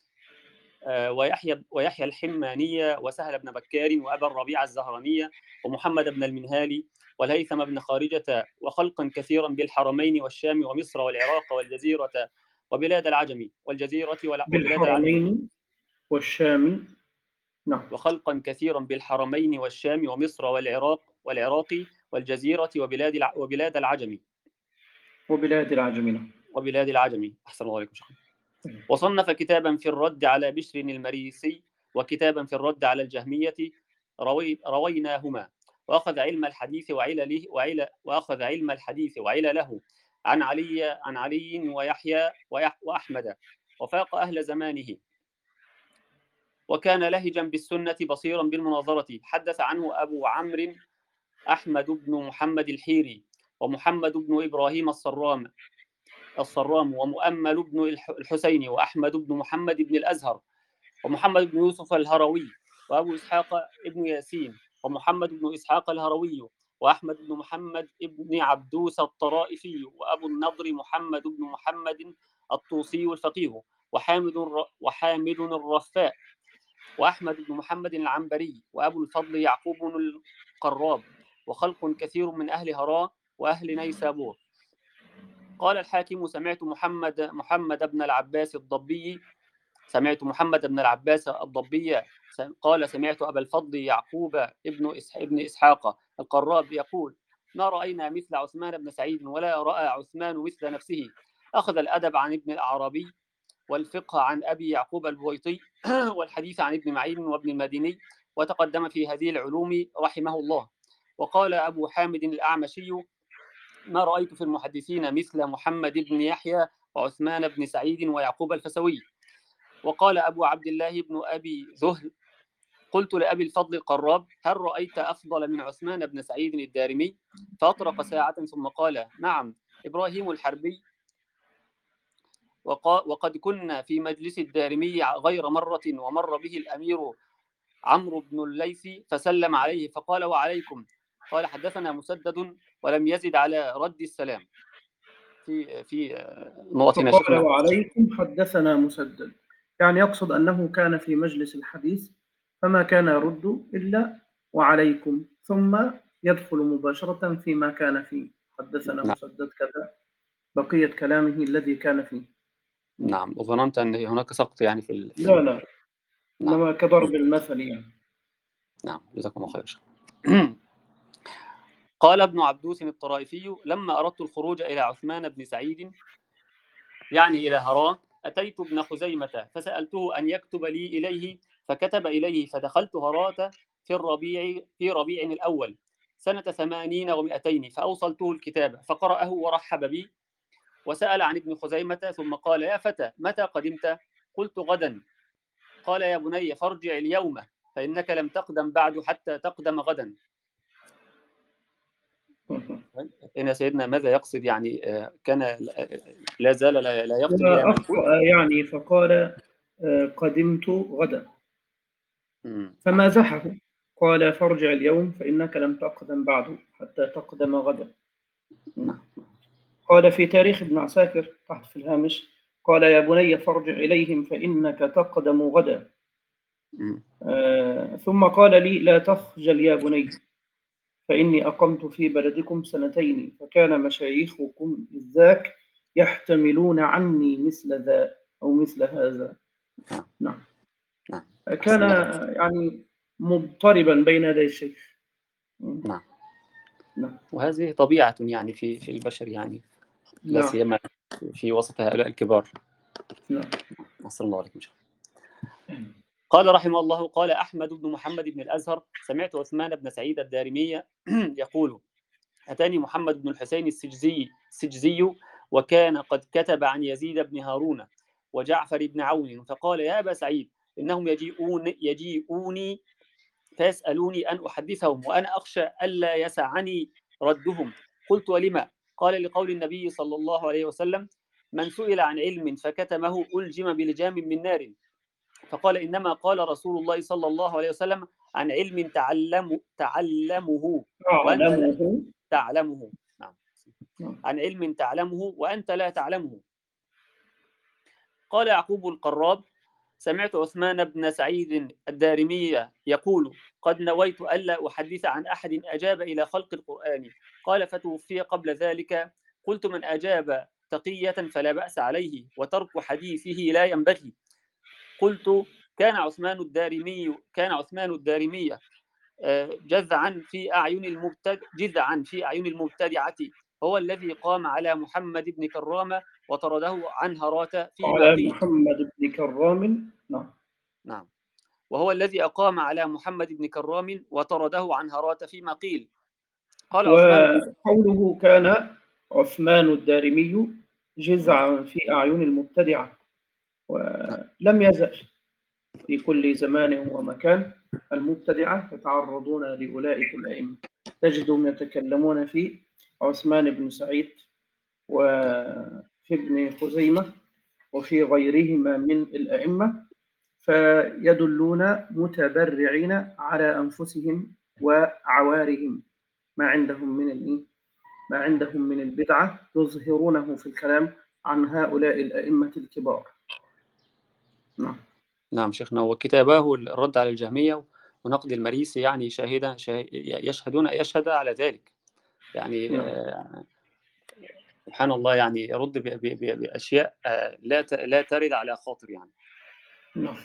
ويحيى ويحيى الحمانية وسهل بن بكار وأبا الربيع الزهرانية ومحمد بن المنهالي والهيثم بن خارجة وخلقا كثيرا بالحرمين والشام ومصر والعراق والجزيرة وبلاد العجم والجزيرة بالحرمين والشام. نعم. وخلقا كثيرا بالحرمين والشام ومصر والعراق والعراق والجزيرة وبلاد وبلاد العجم وبلاد العجم وبلاد العجم. أحسن الله عليكم شيخ. وصنف كتابا في الرد على بشر المريسي وكتابا في الرد على الجهمية روي رويناهما وأخذ علم الحديث وعلله وعلى وأخذ علم الحديث وعلله عن علي عن علي ويحيى وأحمد وفاق أهل زمانه وكان لهجا بالسنة بصيرا بالمناظرة. حدث عنه أبو عمرو أحمد بن محمد الحيري ومحمد بن إبراهيم الصرام الصرام ومؤمل بن الحسين وأحمد بن محمد بن الأزهر ومحمد بن يوسف الهروي وأبو إسحاق بن ياسين ومحمد بن إسحاق الهروي وأحمد بن محمد بن عبدوس الطرائفي وأبو النضر محمد بن محمد الطوسي الفقيه وحامد وحامد الرفاء وأحمد بن محمد العنبري وأبو الفضل يعقوب القراب وخلق كثير من أهل هراء وأهل نيسابور. قال الحاكم سمعت محمد محمد بن العباس الضبي سمعت محمد بن العباس الضبي قال سمعت أبا الفضل يعقوب ابن ابن إسحاق القراب يقول ما رأينا مثل عثمان بن سعيد ولا رأى عثمان مثل نفسه. أخذ الأدب عن ابن الأعرابي والفقه عن أبي يعقوب البويطي والحديث عن ابن معين وابن المديني وتقدم في هذه العلوم رحمه الله. وقال أبو حامد الأعمشي ما رأيت في المحدثين مثل محمد بن يحيى وعثمان بن سعيد ويعقوب الفسوي. وقال أبو عبد الله بن أبي ذهل قلت لأبي الفضل القراب هل رأيت أفضل من عثمان بن سعيد الدارمي؟ فأطرق ساعة ثم قال نعم إبراهيم الحربي وقد كنا في مجلس الدارمي غير مرة ومر به الأمير عمرو بن الليث فسلم عليه فقال وعليكم. قال حدثنا مسدد ولم يزد على رد السلام في في نقطة. فقال وعليكم حدثنا مسدد يعني يقصد أنه كان في مجلس الحديث فما كان يرد إلا وعليكم ثم يدخل مباشرة فيما كان فيه حدثنا نعم. مسدد كذا بقية كلامه الذي كان فيه. نعم وظننت أن هناك سقط يعني في, ال... لا لا إنما كضرب المثل يعني. نعم جزاكم الله خير. قال ابن عبدوس الطرائفي: لما أردت الخروج إلى عثمان بن سعيد يعني إلى هراة أتيت ابن خزيمة فسألته أن يكتب لي إليه فكتب إليه، فدخلت هراة في الربيع في ربيع الأول سنة ثمانين ومئتين فأوصلته الكتاب فقرأه ورحب بي وسأل عن ابن خزيمة ثم قال: يا فتى متى قدمت؟ قلت: غدا. قال: يا بني فارجع اليوم فإنك لم تقدم بعد حتى تقدم غدا. هنا سيدنا ماذا يقصد؟ يعني كان لا زال لا يكتب إلى من أخطأ يعني فقال قدمت غدا فمازحه، قال: فارجع اليوم فإنك لم تقدم بعد حتى تقدم غدا. قال في تاريخ ابن عساكر تحت في الهامش: قال: يا بني فارجع إليهم فإنك تقدم غدا. آه ثم قال لي: لا تخجل يا بني فإني أقمت في بلدكم سنتين فكان مشايخكم ذاك يحتملون عني مثل ذا أو مثل هذا. نعم. كان يعني مضطربا بين يدي الشيخ. نعم. نعم. وهذه طبيعة يعني في في البشر يعني، لا سيما في وسط هؤلاء الكبار. نعم. نصر الله عليكم. قال رحمه الله: قال أحمد بن محمد بن الأزهر: سمعت عثمان بن سعيد الدارمي يقول: أتاني محمد بن الحسين السجزي السجزي وكان قد كتب عن يزيد بن هارون وجعفر بن عون فقال: يا أبا سعيد إنهم يجيئون يجيئوني فيسألوني أن أحدثهم وأنا أخشى ألا يسعني ردهم. قلت: ولما؟ قال: لقول النبي صلى الله عليه وسلم: من سئل عن علم فكتمه ألجم بلجام من نار. فقال: إنما قال رسول الله صلى الله عليه وسلم عن علم تعلم تعلمه وأنت لا تعلمه. نعم. عن علم تعلمه وأنت لا تعلمه. قال يعقوب القراب: سمعت عثمان بن سعيد الدارمي يقول: قد نويت ألا أحدث عن أحد أجاب إلى خلق القرآن. قال: فتوفي قبل ذلك. قلت: من أجاب تقية فلا بأس عليه وترك حديثه لا ينبغي. قلت: كان عثمان الدارمي كان عثمان الدارمي جذعا في أعين المبتدع جذعا في أعين المبتدعة، هو الذي قام على محمد بن كرام وطرده عن هراة فيما قيل. محمد بن كرام. نعم. نعم. وهو الذي أقام على محمد بن كرام وطرده عن هراة فيما قيل. قال عثمان: وقوله كان عثمان الدارمي جذعا في أعين المبتدعة، ولم يزل في كل زمان ومكان المبتدعة يتعرضون لأولئك الأئمة، تجدهم يتكلمون في عثمان بن سعيد وفي ابن خزيمة وفي غيرهما من الأئمة، فيدلون متبرعين على أنفسهم وعوارهم ما عندهم من ما عندهم من البدعة يظهرونه في الكلام عن هؤلاء الأئمة الكبار. نعم. نعم شيخنا. وكتاباه الرد على الجهمية ونقد المريسي يعني شاهدا يشهدون يشهد على ذلك يعني. نعم. سبحان الله يعني يرد بأشياء لا لا ترد على خاطر يعني. نعم.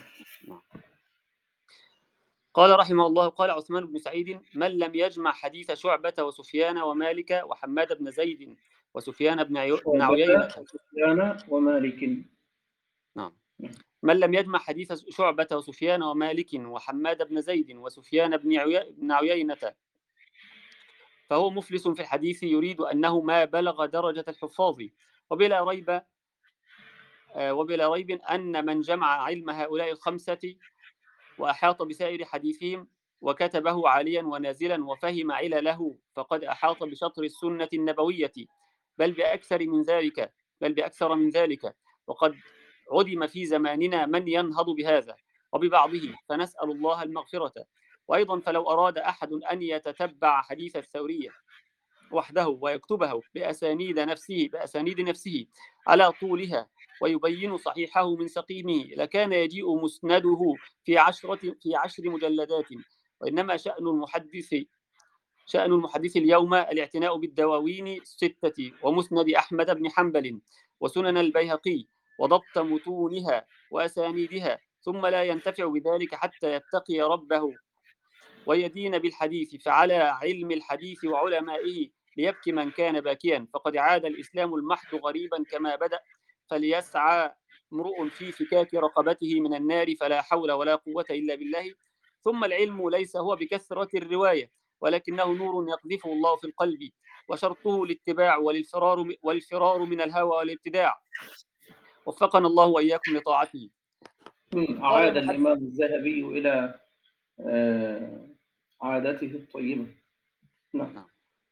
قال رحمه الله: قال عثمان بن سعيد: من لم يجمع حديث شعبة وسفيان ومالك وحماد بن زيد وسفيان بن عيينة سفيان ومالك. نعم. من لم يجمع حديث شعبة وسفيان ومالك وحماد بن زيد وسفيان بن عيينة فهو مفلس في الحديث يريد أنه ما بلغ درجة الحفاظ. وبلا ريب وبلا ريب أن من جمع علم هؤلاء الخمسة وأحاط بسائر حديثهم وكتبه عاليا ونازلا وفهم علله فقد أحاط بشطر السنة النبوية، بل بأكثر من ذلك بل بأكثر من ذلك وقد عدم في زماننا من ينهض بهذا وببعضه، فنسأل الله المغفرة. وأيضا فلو أراد أحد أن يتتبع حديث الثورية وحده ويكتبه بأسانيد نفسه بأسانيد نفسه على طولها ويبين صحيحه من سقيمه لكان يجيء مسنده في عشرة في عشر مجلدات. وإنما شأن المحدث شأن المحدث اليوم الاعتناء بالدواوين الستة ومسند أحمد بن حنبل وسنن البيهقي وضبط متونها وأسانيدها ثم لا ينتفع بذلك حتى يتقي ربه ويدين بالحديث، فعلى علم الحديث وعلمائه ليبكي من كان باكيا، فقد عاد الإسلام المحض غريبا كما بدأ، فليسعى امرؤ في فكاك رقبته من النار، فلا حول ولا قوة إلا بالله. ثم العلم ليس هو بكثرة الرواية، ولكنه نور يقذفه الله في القلب، وشرطه الاتباع والفرار والفرار من الهوى والابتداع. وفقنا الله وإياكم لطاعته. عاد الإمام الذهبي إلى آه عادته الطيبة. نعم.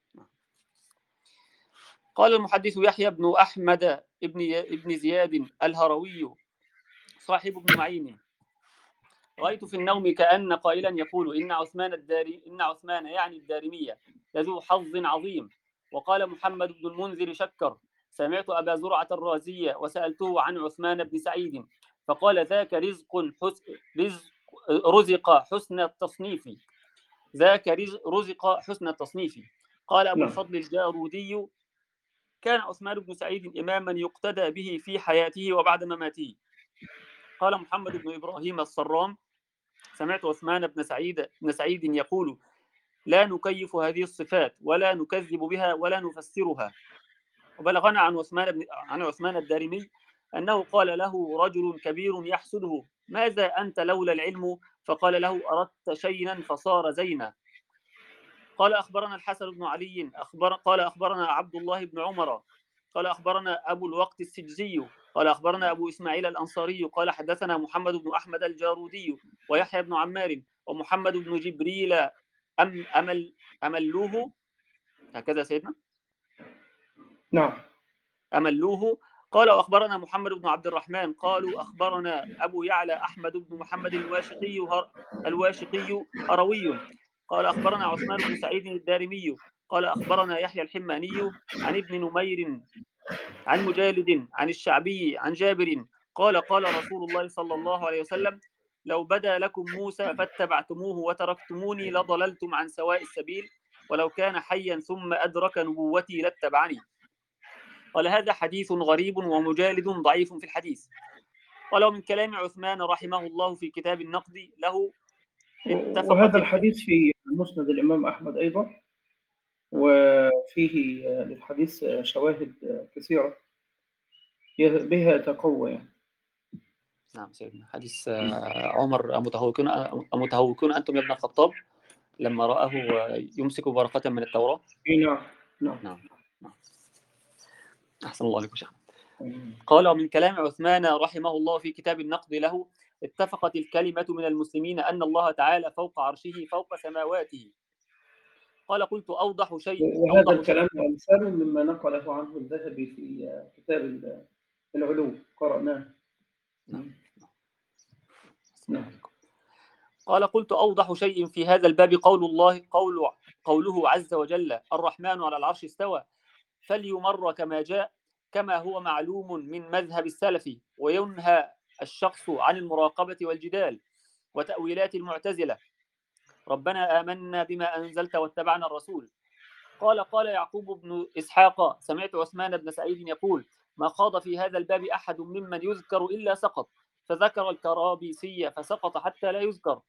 قال المحدث يحيى بن أحمد ابن ابن زياد الهروي صاحب ابن معين: رأيت في النوم كأن قائلا يقول إن عثمان الداري إن عثمان يعني الدارمية لذو حظ عظيم. وقال محمد بن المنذر شكر: سمعت أبا زرعة الرازية وسألته عن عثمان بن سعيد فقال: ذاك رزق حس... رزق رزق حسن التصنيف ذاك رزق حسن التصنيف. قال أبو الفضل الجارودي: كان عثمان بن سعيد إماما يقتدى به في حياته وبعد مماته. قال محمد بن إبراهيم الصرام: سمعت عثمان بن سعيد بن سعيد يقول: لا نكيف هذه الصفات ولا نكذب بها ولا نفسرها. وبلغنا عن عثمان بن عن عثمان الدارمي أنه قال له رجل كبير يحسده: ماذا أنت لولا العلم؟ فقال له: أردت شيئا فصار زينا. قال أخبرنا الحسن بن علي أخبر قال أخبرنا عبد الله بن عمر قال أخبرنا أبو الوقت السجزي قال أخبرنا أبو إسماعيل الأنصاري قال حدثنا محمد بن أحمد الجارودي ويحيى بن عمار ومحمد بن جبريل أم أمل أملوه هكذا سيدنا نعم أملوه قال وأخبرنا محمد بن عبد الرحمن قالوا أخبرنا أبو يعلى أحمد بن محمد الواشقي الواشقي هروي قال أخبرنا عثمان بن سعيد الدارمي قال أخبرنا يحيى الحماني عن ابن نمير عن مجالد عن الشعبي عن جابر قال قال رسول الله صلى الله عليه وسلم: لو بدا لكم موسى فاتبعتموه وتركتموني لضللتم عن سواء السبيل، ولو كان حيا ثم أدرك نبوتي لاتبعني. قال هذا حديث غريب ومجالد ضعيف في الحديث. قال ومن كلام عثمان رحمه الله في كتاب النقد له: وهذا الحديث في مسند الإمام أحمد أيضا، وفيه للحديث شواهد كثيرة بها تقوى يعني. نعم سيدنا. حديث عمر: أمتهوكون أمتهوكون أنتم يا ابن الخطاب لما رآه يمسك ورقة من التوراة. نعم نعم نعم نعم. أحسن الله عليكم شيخ. قال ومن كلام عثمان رحمه الله في كتاب النقد له: اتفقت الكلمة من المسلمين أن الله تعالى فوق عرشه فوق سماواته. قال قلت أوضح شيء وهذا أوضح الكلام أمثال مما نقله عنه الذهبي في كتاب العلو قرأناه. نعم. نعم. قال قلت أوضح شيء في هذا الباب قول الله قول قوله عز وجل: الرحمن على العرش استوى، فليمر كما جاء كما هو معلوم من مذهب السلف، وينهى الشخص عن المراقبة والجدال وتأويلات المعتزلة. ربنا آمنا بما أنزلت واتبعنا الرسول. قال قال يعقوب بن إسحاق: سمعت عثمان بن سعيد يقول: ما خاض في هذا الباب أحد ممن يذكر إلا سقط، فذكر الكرابيسي فسقط حتى لا يذكر.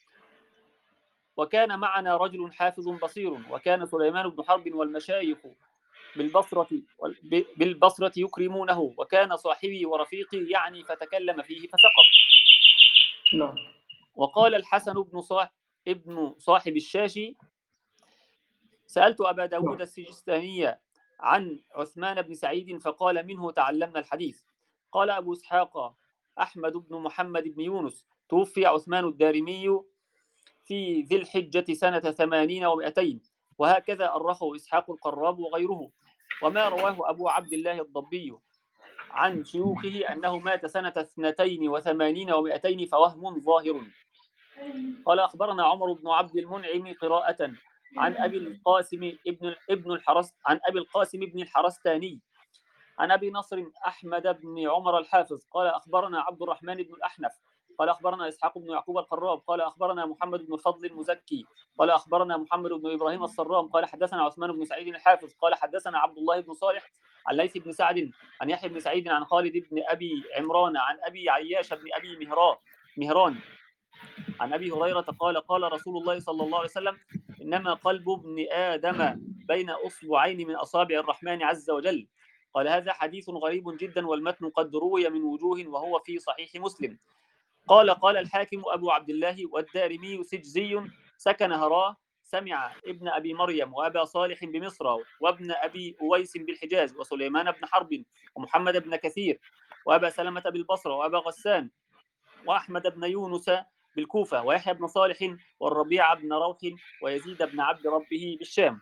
وكان معنا رجل حافظ بصير، وكان سليمان بن حرب والمشايخ بالبصرة بالبصرة يكرمونه، وكان صاحبي ورفيقي يعني فتكلم فيه فسقط. نعم. وقال الحسن بن صاحب ابن صاحب الشاشي: سألت أبا داود السجستاني عن عثمان بن سعيد فقال: منه تعلمنا الحديث. قال أبو إسحاق أحمد بن محمد بن يونس: توفي عثمان الدارمي في ذي الحجة سنة ثمانين ومئتين، وهكذا أرخه إسحاق القراب وغيره. وما رواه أبو عبد الله الضبي عن شيوخه أنه مات سنة اثنتين وثمانين ومئتين فوهم ظاهر. قال أخبرنا عمر بن عبد المنعم قراءة عن أبي القاسم ابن ابن الحرس عن أبي القاسم ابن الحرستاني عن أبي نصر أحمد بن عمر الحافظ قال أخبرنا عبد الرحمن بن الأحنف قال أخبرنا إسحاق بن يعقوب القراب قال أخبرنا محمد بن الفضل المزكي قال أخبرنا محمد بن إبراهيم الصرام قال حدثنا عثمان بن سعيد الحافظ قال حدثنا عبد الله بن صالح عن ليث بن سعد عن يحيى بن سعيد عن خالد بن أبي عمران عن أبي عياش بن أبي مهران مهران عن أبي هريرة قال قال رسول الله صلى الله عليه وسلم إنما قلب ابن آدم بين أصبعين من أصابع الرحمن عز وجل. قال هذا حديث غريب جدا والمتن قد روي من وجوه وهو في صحيح مسلم. قال قال الحاكم أبو عبد الله والدارمي سجزي سكن هراه سمع ابن أبي مريم وأبا صالح بمصر وابن أبي أويس بالحجاز وسليمان بن حرب ومحمد بن كثير وأبا سلمة بالبصرة وأبا غسان وأحمد بن يونس بالكوفة ويحيى بن صالح والربيع بن روح ويزيد بن عبد ربه بالشام.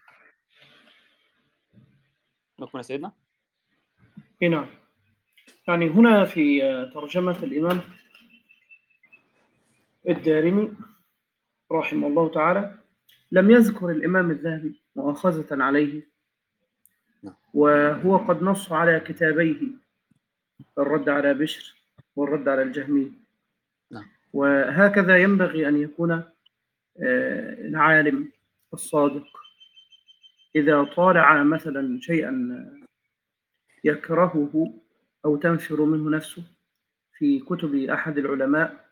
نكمل سيدنا. نعم. يعني هنا في ترجمة الإمام الدارمي رحمه الله تعالى لم يذكر الإمام الذهبي مؤاخذة عليه، وهو قد نص على كتابيه الرد على بشر والرد على الجهمي. وهكذا ينبغي أن يكون العالم الصادق إذا طالع مثلا شيئا يكرهه أو تنفر منه نفسه في كتب أحد العلماء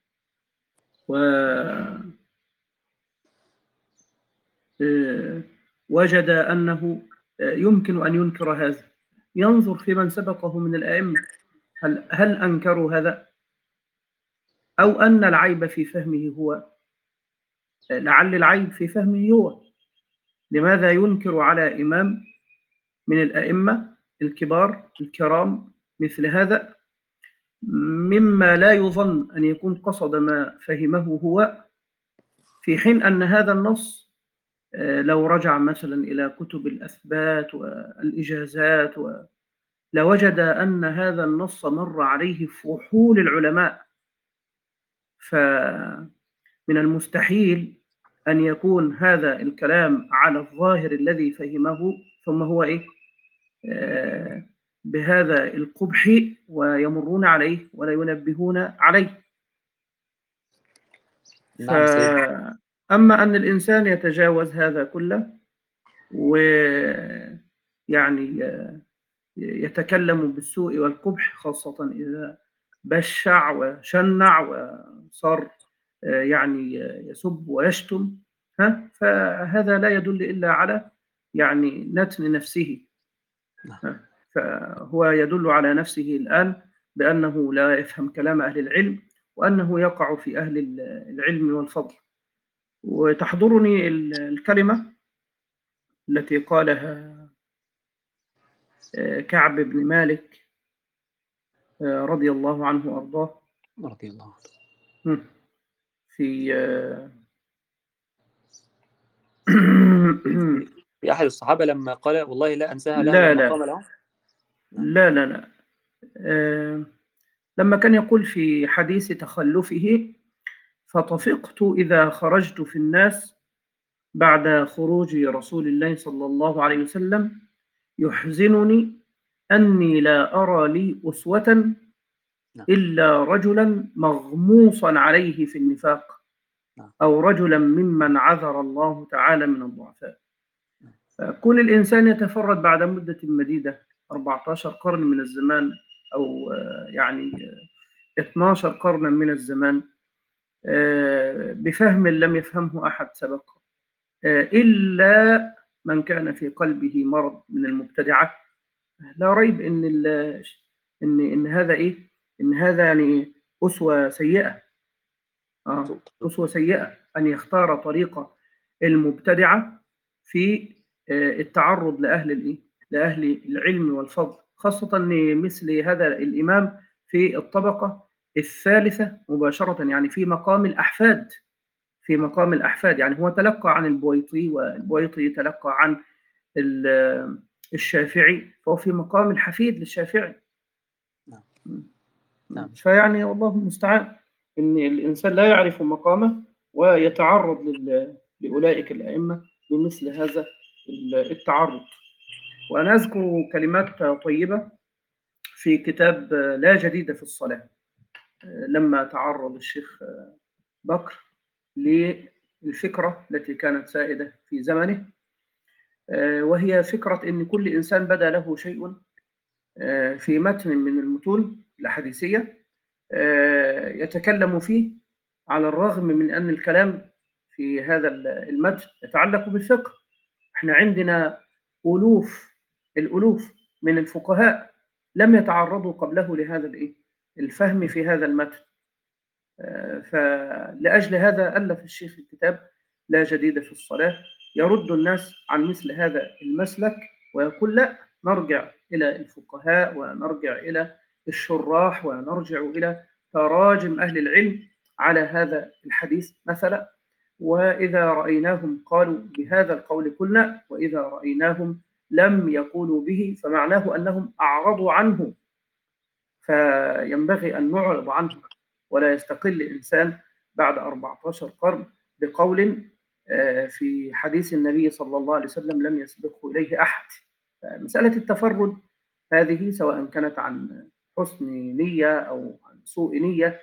ووجد أنه يمكن أن ينكر هذا، ينظر في من سبقه من الأئمة هل, هل أنكروا هذا أو أن العيب في فهمه هو، لعل العيب في فهمه هو. لماذا ينكر على إمام من الأئمة الكبار الكرام مثل هذا مما لا يظن أن يكون قصد ما فهمه هو، في حين أن هذا النص لو رجع مثلا إلى كتب الأثبات والإجازات لوجد أن هذا النص مر عليه فحول العلماء. فمن المستحيل أن يكون هذا الكلام على الظاهر الذي فهمه ثم هو إيه آه بهذا القبح ويمرون عليه ولا ينبهون عليه. أما أن الإنسان يتجاوز هذا كله ويعني يتكلم بالسوء والقبح، خاصة إذا بشع وشنع وصار يعني يسب ويشتم، ها فهذا لا يدل إلا على يعني نتن نفسه، فهو يدل على نفسه الآن بأنه لا يفهم كلام أهل العلم وأنه يقع في أهل العلم والفضل. وتحضرني الكلمة التي قالها كعب بن مالك رضي الله عنه وأرضاه رضي الله عنه في في أحد الصحابة لما قال والله لا أنساها له لا لما لا قام له. لا لا لا آه لما كان يقول في حديث تخلفه فطفقت إذا خرجت في الناس بعد خروج رسول الله صلى الله عليه وسلم يحزنني أني لا أرى لي أسوة إلا رجلا مغموصا عليه في النفاق أو رجلا ممن عذر الله تعالى من الضعفاء. كل الإنسان يتفرد بعد مدة مديدة أربعة عشر قرن من الزمان أو يعني اثني عشر قرنا من الزمان بفهم لم يفهمه أحد سبق، إلا من كان في قلبه مرض من المبتدعة. لا ريب إن إن إن هذا إيه إن هذا يعني أسوة سيئة آه أسوة سيئة أن يختار طريقة المبتدعة في التعرض لأهل الإيه لأهل العلم والفضل، خاصة أن مثل هذا الإمام في الطبقة الثالثة مباشرة، يعني في مقام الأحفاد في مقام الأحفاد يعني هو تلقى عن البويطي والبويطي تلقى عن الشافعي، فهو في مقام الحفيد للشافعي. نعم. فيعني والله المستعان إن الإنسان لا يعرف مقامه ويتعرض لأولئك الأئمة بمثل هذا التعرض. وأنا أذكر كلمات طيبة في كتاب لا جديد في الصلاة لما تعرض الشيخ بكر للفكرة التي كانت سائدة في زمنه، وهي فكرة أن كل إنسان بدا له شيء في متن من المتون الحديثية يتكلم فيه، على الرغم من أن الكلام في هذا المتن يتعلق بالفقه. احنا عندنا ألوف الألوف من الفقهاء لم يتعرضوا قبله لهذا الفهم في هذا المتن. فلأجل هذا ألف الشيخ الكتاب لا جديد في الصلاة، يرد الناس عن مثل هذا المسلك ويقول لا، نرجع إلى الفقهاء ونرجع إلى الشراح ونرجع إلى تراجم أهل العلم على هذا الحديث مثلا، وإذا رأيناهم قالوا بهذا القول قلنا، وإذا رأيناهم لم يقولوا به فمعناه أنهم أعرضوا عنه، فينبغي أن نعرض عنه، ولا يستقل إنسان بعد أربعة عشر قرن بقول في حديث النبي صلى الله عليه وسلم لم يسبقه إليه أحد. مسألة التفرد هذه سواء كانت عن حسن نية أو عن سوء نية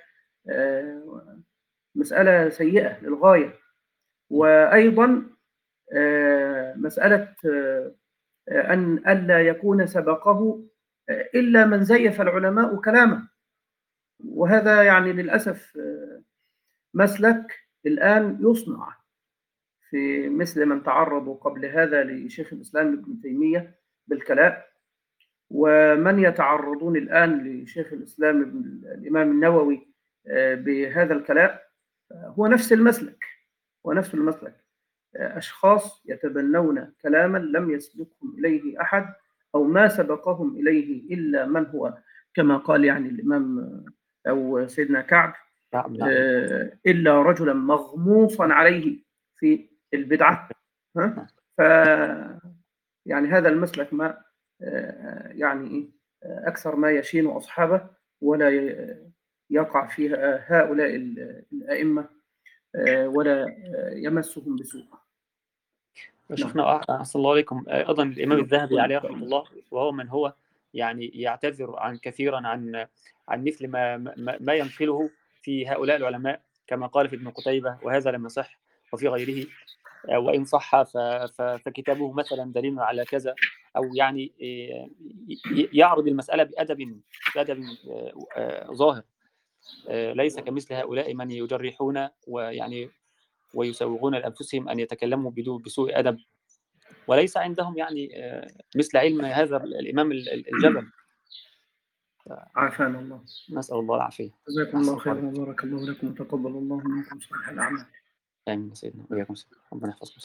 مسألة سيئة للغاية. وأيضا مسألة أن ألا يكون سبقه إلا من زيف العلماء كلامه، وهذا يعني للأسف مسلك الآن يصنع في مثل من تعرضوا قبل هذا لشيخ الإسلام ابن تيمية بالكلام، ومن يتعرضون الآن لشيخ الإسلام ابن الإمام النووي بهذا الكلام. هو نفس المسلك ونفس المسلك، أشخاص يتبنون كلاما لم يسبقهم إليه أحد أو ما سبقهم إليه إلا من هو كما قال يعني الإمام أو سيدنا كعب إلا رجلا مغموصا عليه في البدعة. ها؟ ف يعني هذا المسلك ما يعني أكثر ما يشين أصحابه ولا يقع فيها هؤلاء الأئمة ولا يمسهم بسوء. شيخنا أحسن الله عليكم. أيضا الإمام الذهبي عليه رحمة الله، وهو من هو يعني يعتذر عن كثيرا عن عن مثل ما ما, ما ينقله في هؤلاء العلماء، كما قال في ابن قتيبة وهذا لم يصح، وفي غيره وإن صح فكتابه مثلا دليل على كذا، أو يعني يعرض المسألة بأدب بأدب ظاهر، ليس كمثل هؤلاء من يجرحون ويعني ويسوغون لأنفسهم أن يتكلموا بسوء أدب، وليس عندهم يعني مثل علم هذا الإمام الجبل. عافانا الله. نسأل الله العافية. جزاكم الله خيرا وبارك الله لكم وتقبل الله منكم صالح الأعمال. آمين سيدنا وإياكم. ربنا يحفظكم.